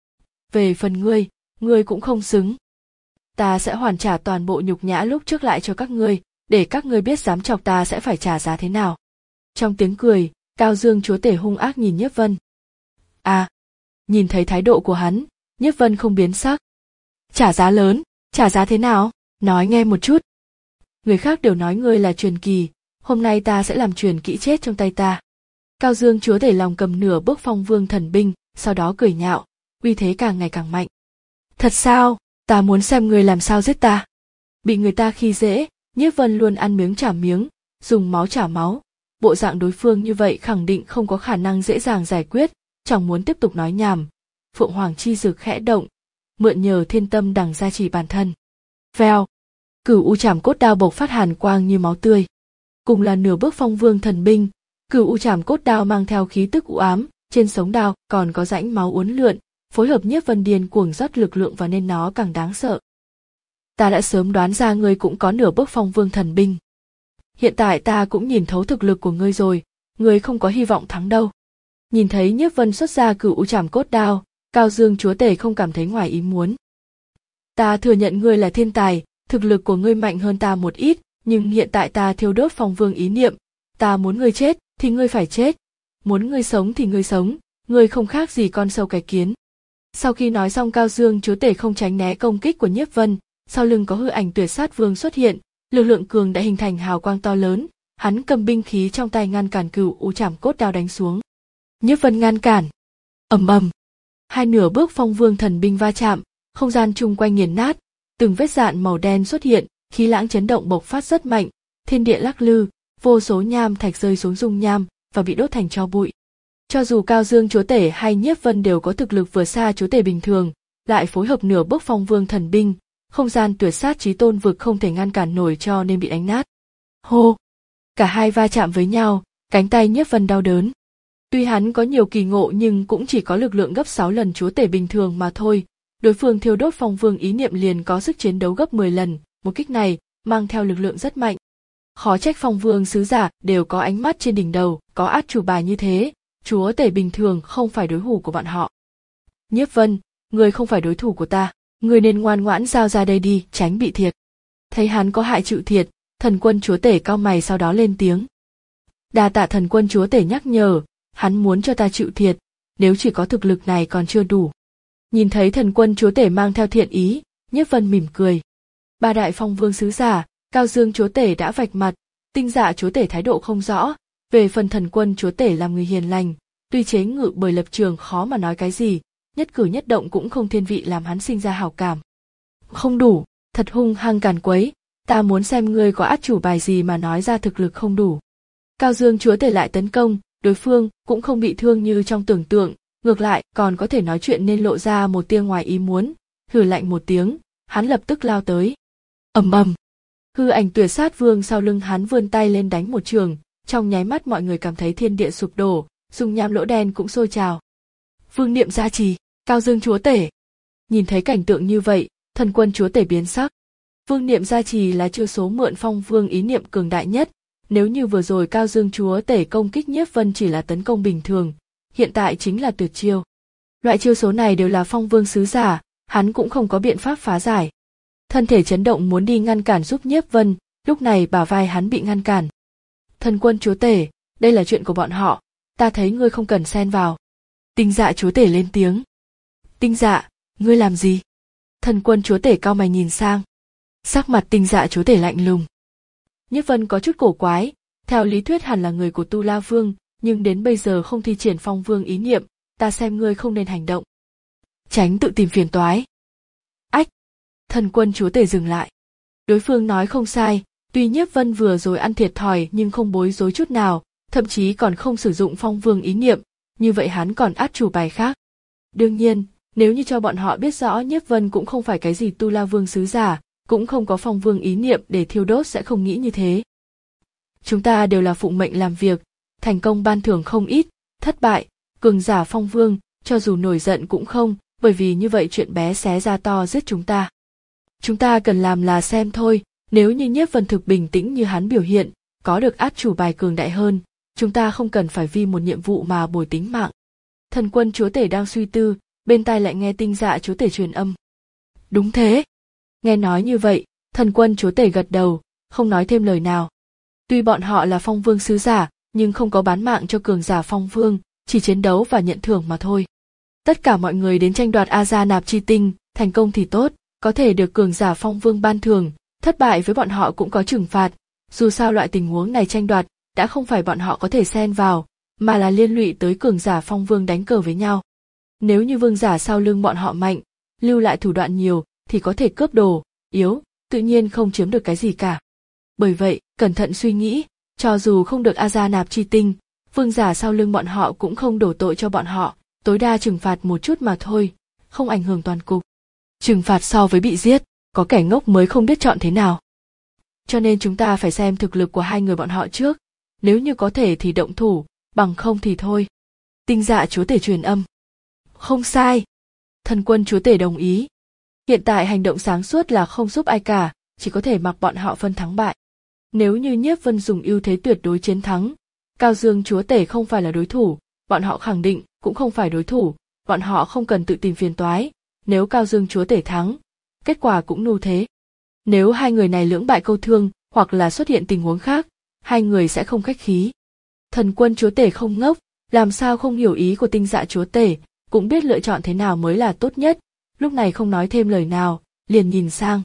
S1: Về phần ngươi, ngươi cũng không xứng. Ta sẽ hoàn trả toàn bộ nhục nhã lúc trước lại cho các ngươi, để các ngươi biết dám chọc ta sẽ phải trả giá thế nào. Trong tiếng cười, Cao Dương chúa tể hung ác nhìn Nhiếp Vân. À, nhìn thấy thái độ của hắn, Nhiếp Vân không biến sắc. Trả giá lớn, trả giá thế nào? Nói nghe một chút. Người khác đều nói ngươi là truyền kỳ, hôm nay ta sẽ làm truyền kỹ chết trong tay ta. Cao Dương chúa tể lòng cầm nửa bước phong vương thần binh, sau đó cười nhạo, uy thế càng ngày càng mạnh. Thật sao? Ta muốn xem ngươi làm sao giết ta. Bị người ta khi dễ, Nhiếp Vân luôn ăn miếng trả miếng, dùng máu trả máu. Bộ dạng đối phương như vậy khẳng định không có khả năng dễ dàng giải quyết, chẳng muốn tiếp tục nói nhảm. Phượng Hoàng chi dực khẽ động, mượn nhờ thiên tâm đằng gia trì bản thân. Vèo, Cửu U Trảm Cốt Đao bộc phát hàn quang như máu tươi. Cùng là nửa bước phong vương thần binh, Cửu U Trảm Cốt Đao mang theo khí tức u ám, trên sống đao còn có rãnh máu uốn lượn, phối hợp Nhiếp Vân điên cuồng rót lực lượng vào nên nó càng đáng sợ. Ta đã sớm đoán ra ngươi cũng có nửa bước phong vương thần binh. Hiện tại ta cũng nhìn thấu thực lực của ngươi rồi, ngươi không có hy vọng thắng đâu. Nhìn thấy Nhiếp Vân xuất ra Cửu U Trảm Cốt Đao, Cao Dương chúa tể không cảm thấy ngoài ý muốn. Ta thừa nhận ngươi là thiên tài, thực lực của ngươi mạnh hơn ta một ít, nhưng hiện tại ta thiêu đốt phong vương ý niệm, ta muốn ngươi chết thì ngươi phải chết, muốn ngươi sống thì ngươi sống, ngươi không khác gì con sâu cái kiến. Sau khi nói xong, Cao Dương chúa tể không tránh né công kích của Nhiếp Vân, sau lưng có hư ảnh Tuyệt Sát Vương xuất hiện, lực lượng cường đã hình thành hào quang to lớn, hắn cầm binh khí trong tay ngăn cản Cửu U Trảm Cốt Đao đánh xuống. Nhiếp Vân ngăn cản. Ầm ầm. Hai nửa bước phong vương thần binh va chạm, không gian chung quanh nghiền nát, từng vết dạn màu đen xuất hiện, khí lãng chấn động bộc phát rất mạnh, thiên địa lắc lư, vô số nham thạch rơi xuống dung nham và bị đốt thành tro bụi. Cho dù Cao Dương chúa tể hay Nhiếp Vân đều có thực lực vừa xa chúa tể bình thường, lại phối hợp nửa bước phong vương thần binh, không gian tuyệt sát chí tôn vực không thể ngăn cản nổi cho nên bị đánh nát. Hô! Cả hai va chạm với nhau, cánh tay Nhiếp Vân đau đớn. Tuy hắn có nhiều kỳ ngộ nhưng cũng chỉ có lực lượng gấp sáu lần chúa tể bình thường mà thôi, đối phương thiêu đốt phong vương ý niệm liền có sức chiến đấu gấp mười lần, một kích này mang theo lực lượng rất mạnh. Khó trách phong vương sứ giả đều có ánh mắt trên đỉnh đầu, có át chủ bài như thế, chúa tể bình thường không phải đối thủ của bọn họ. Nhiếp Vân, ngươi không phải đối thủ của ta, ngươi nên ngoan ngoãn giao ra đây đi, tránh bị thiệt. Thấy hắn có hại chịu thiệt, thần quân chúa tể cau mày sau đó lên tiếng. Đa tạ thần quân chúa tể nhắc nhở, hắn muốn cho ta chịu thiệt, nếu chỉ có thực lực này còn chưa đủ. Nhìn thấy thần quân chúa tể mang theo thiện ý, Nhiếp Vân mỉm cười. Ba đại phong vương sứ giả, Cao Dương chúa tể đã vạch mặt, Tinh Dạ chúa tể thái độ không rõ, về phần thần quân chúa tể làm người hiền lành, tuy chế ngự bởi lập trường khó mà nói cái gì, nhất cử nhất động cũng không thiên vị làm hắn sinh ra hảo cảm. Không đủ, thật hung hăng càn quấy, ta muốn xem ngươi có át chủ bài gì mà nói ra thực lực không đủ. Cao Dương chúa tể lại tấn công, đối phương cũng không bị thương như trong tưởng tượng, ngược lại còn có thể nói chuyện nên lộ ra một tia ngoài ý muốn, hừ lạnh một tiếng, hắn lập tức lao tới. Ầm ầm. Hư ảnh Tuyệt Sát Vương sau lưng hắn vươn tay lên đánh một trường, trong nháy mắt mọi người cảm thấy thiên địa sụp đổ, dung nham lỗ đen cũng sôi trào. Vương niệm gia trì, Cao Dương chúa tể. Nhìn thấy cảnh tượng như vậy, thần quân chúa tể biến sắc. Vương niệm gia trì là chiêu số mượn phong vương ý niệm cường đại nhất, nếu như vừa rồi Cao Dương chúa tể công kích Nhiếp Vân chỉ là tấn công bình thường, hiện tại chính là tuyệt chiêu. Loại chiêu số này đều là phong vương sứ giả, hắn cũng không có biện pháp phá giải. Thân thể chấn động muốn đi ngăn cản giúp Nhiếp Vân, lúc này bả vai hắn bị ngăn cản. Thần quân chúa tể, đây là chuyện của bọn họ, ta thấy ngươi không cần xen vào. Tinh Dạ chúa tể lên tiếng. Tinh Dạ, ngươi làm gì? Thần quân chúa tể cau mày nhìn sang. Sắc mặt Tinh Dạ chúa tể lạnh lùng. Nhiếp Vân có chút cổ quái, theo lý thuyết hẳn là người của Tu La Vương, nhưng đến bây giờ không thi triển phong vương ý niệm, ta xem ngươi không nên hành động. Tránh tự tìm phiền toái. Ách! Thần quân chúa tể dừng lại. Đối phương nói không sai, tuy Nhiếp Vân vừa rồi ăn thiệt thòi nhưng không bối rối chút nào, thậm chí còn không sử dụng phong vương ý niệm, như vậy hắn còn át chủ bài khác. Đương nhiên, nếu như cho bọn họ biết rõ Nhiếp Vân cũng không phải cái gì Tu La Vương sứ giả, cũng không có phong vương ý niệm để thiêu đốt sẽ không nghĩ như thế. Chúng ta đều là phụng mệnh làm việc, thành công ban thưởng không ít, thất bại, cường giả phong vương, cho dù nổi giận cũng không, bởi vì như vậy chuyện bé xé ra to giết chúng ta. Chúng ta cần làm là xem thôi, nếu như Nhiếp Vân thực bình tĩnh như hắn biểu hiện, có được át chủ bài cường đại hơn, chúng ta không cần phải vì một nhiệm vụ mà bồi tính mạng. Thần Quân chúa tể đang suy tư, bên tai lại nghe Tinh Dạ chúa tể truyền âm. Đúng thế. Nghe nói như vậy, Thần Quân chúa tể gật đầu, không nói thêm lời nào. Tuy bọn họ là phong vương sứ giả, nhưng không có bán mạng cho cường giả phong vương, chỉ chiến đấu và nhận thưởng mà thôi. Tất cả mọi người đến tranh đoạt A Gia Nạp Chi Tinh, thành công thì tốt, có thể được cường giả phong vương ban thưởng, thất bại với bọn họ cũng có trừng phạt. Dù sao loại tình huống này tranh đoạt đã không phải bọn họ có thể xen vào, mà là liên lụy tới cường giả phong vương đánh cờ với nhau. Nếu như vương giả sau lưng bọn họ mạnh, lưu lại thủ đoạn nhiều thì có thể cướp đồ, yếu, tự nhiên không chiếm được cái gì cả. Bởi vậy, cẩn thận suy nghĩ, cho dù không được A Gia Nạp Chi Tinh, vương giả sau lưng bọn họ cũng không đổ tội cho bọn họ, tối đa trừng phạt một chút mà thôi, không ảnh hưởng toàn cục. Trừng phạt so với bị giết, có kẻ ngốc mới không biết chọn thế nào. Cho nên chúng ta phải xem thực lực của hai người bọn họ trước, nếu như có thể thì động thủ, bằng không thì thôi. Tinh Dạ chúa tể truyền âm. Không sai. Thần Quân chúa tể đồng ý. Hiện tại hành động sáng suốt là không giúp ai cả, chỉ có thể mặc bọn họ phân thắng bại. Nếu như Nhiếp Vân dùng ưu thế tuyệt đối chiến thắng, Cao Dương chúa tể không phải là đối thủ, bọn họ khẳng định cũng không phải đối thủ, bọn họ không cần tự tìm phiền toái. Nếu Cao Dương chúa tể thắng, kết quả cũng nu thế. Nếu hai người này lưỡng bại câu thương, hoặc là xuất hiện tình huống khác, hai người sẽ không khách khí. Thần Quân chúa tể không ngốc, làm sao không hiểu ý của Tinh Dạ chúa tể, cũng biết lựa chọn thế nào mới là tốt nhất, lúc này không nói thêm lời nào, liền nhìn sang.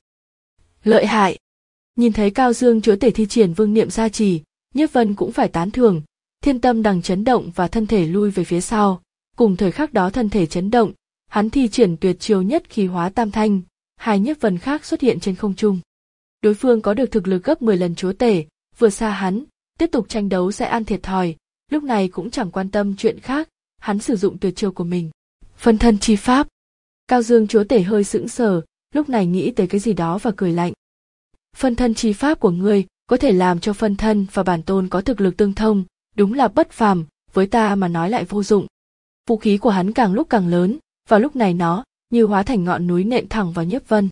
S1: Lợi hại. Nhìn thấy Cao Dương chúa tể thi triển vương niệm gia trì, Nhiếp Vân cũng phải tán thưởng, thiên tâm đằng chấn động và thân thể lui về phía sau, cùng thời khắc đó thân thể chấn động, hắn thi triển tuyệt chiêu nhất khí hóa tam thanh, hai Nhiếp Vân khác xuất hiện trên không trung. Đối phương có được thực lực gấp mười lần chúa tể, vừa xa hắn, tiếp tục tranh đấu sẽ ăn thiệt thòi, lúc này cũng chẳng quan tâm chuyện khác, hắn sử dụng tuyệt chiêu của mình. Phân thân chi pháp. Cao Dương chúa tể hơi sững sờ, lúc này nghĩ tới cái gì đó và cười lạnh. Phân thân chi pháp của ngươi có thể làm cho phân thân và bản tôn có thực lực tương thông, đúng là bất phàm, với ta mà nói lại vô dụng. Vũ khí của hắn càng lúc càng lớn, vào lúc này nó như hóa thành ngọn núi nện thẳng vào Nhiếp Vân.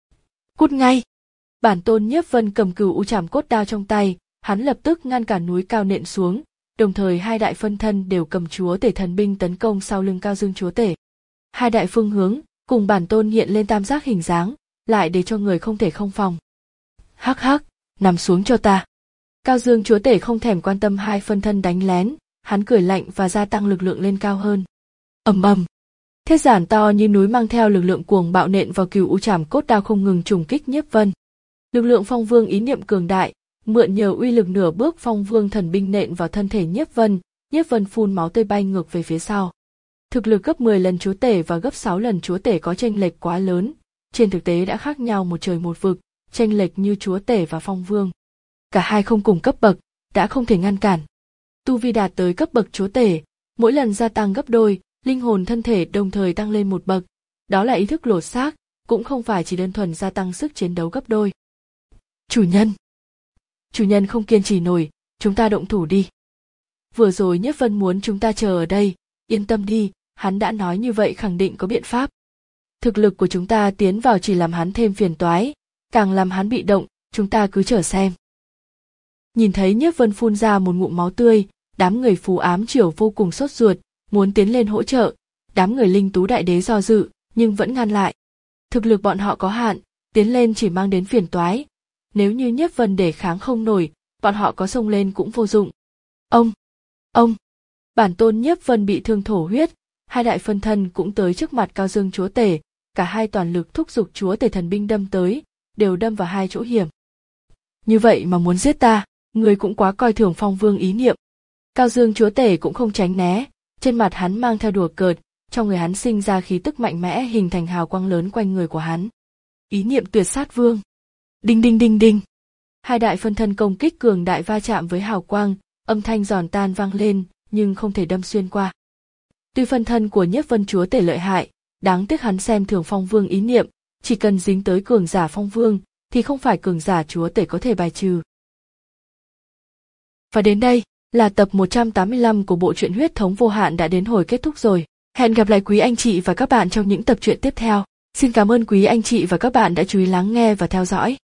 S1: Cút ngay! Bản tôn Nhiếp Vân cầm cửu u trảm cốt đao trong tay, hắn lập tức ngăn cản núi cao nện xuống, đồng thời hai đại phân thân đều cầm chúa tể thần binh tấn công sau lưng Cao Dương chúa tể. Hai đại phương hướng cùng bản tôn hiện lên tam giác hình dáng, lại để cho người không thể không phòng. Hắc hắc, nằm xuống cho ta. Cao Dương chúa tể không thèm quan tâm hai phân thân đánh lén, hắn cười lạnh và gia tăng lực lượng lên cao hơn. Ầm ầm. Thiết giản to như núi mang theo lực lượng cuồng bạo nện vào cửu u trảm cốt đao không ngừng trùng kích Nhiếp Vân. Lực lượng phong vương ý niệm cường đại, mượn nhờ uy lực nửa bước phong vương thần binh nện vào thân thể Nhiếp Vân, Nhiếp Vân phun máu tươi bay ngược về phía sau. Thực lực gấp mười lần chúa tể và gấp sáu lần chúa tể có chênh lệch quá lớn, trên thực tế đã khác nhau một trời một vực, chênh lệch như chúa tể và phong vương. Cả hai không cùng cấp bậc, đã không thể ngăn cản. Tu vi đạt tới cấp bậc chúa tể, mỗi lần gia tăng gấp đôi, linh hồn thân thể đồng thời tăng lên một bậc, đó là ý thức lột xác, cũng không phải chỉ đơn thuần gia tăng sức chiến đấu gấp đôi. Chủ nhân! Chủ nhân không kiên trì nổi, chúng ta động thủ đi. Vừa rồi Nhiếp Vân muốn chúng ta chờ ở đây, yên tâm đi, hắn đã nói như vậy khẳng định có biện pháp. Thực lực của chúng ta tiến vào chỉ làm hắn thêm phiền toái, càng làm hắn bị động, chúng ta cứ chờ xem. Nhìn thấy Nhiếp Vân phun ra một ngụm máu tươi, đám người phù ám triều vô cùng sốt ruột, muốn tiến lên hỗ trợ, đám người linh tú đại đế do dự, nhưng vẫn ngăn lại. Thực lực bọn họ có hạn, tiến lên chỉ mang đến phiền toái. Nếu như Nhiếp Vân để kháng không nổi, bọn họ có xông lên cũng vô dụng. Ông! Ông! Bản tôn Nhiếp Vân bị thương thổ huyết, hai đại phân thân cũng tới trước mặt Cao Dương chúa tể, cả hai toàn lực thúc giục chúa tể thần binh đâm tới, đều đâm vào hai chỗ hiểm. Như vậy mà muốn giết ta, người cũng quá coi thường phong vương ý niệm. Cao Dương chúa tể cũng không tránh né, trên mặt hắn mang theo đùa cợt, trong người hắn sinh ra khí tức mạnh mẽ hình thành hào quang lớn quanh người của hắn. Ý niệm tuyệt sát vương. Đinh đinh đinh đinh. Hai đại phân thân công kích cường đại va chạm với hào quang, âm thanh giòn tan vang lên, nhưng không thể đâm xuyên qua. Tuy phân thân của Nhiếp Vân chúa tể lợi hại, đáng tiếc hắn xem thường phong vương ý niệm, chỉ cần dính tới cường giả phong vương, thì không phải cường giả chúa tể có thể bài trừ. Và đến đây là tập một trăm tám mươi lăm của bộ truyện Huyết Thống Vô Hạn đã đến hồi kết thúc rồi. Hẹn gặp lại quý anh chị và các bạn trong những tập truyện tiếp theo. Xin cảm ơn quý anh chị và các bạn đã chú ý lắng nghe và theo dõi.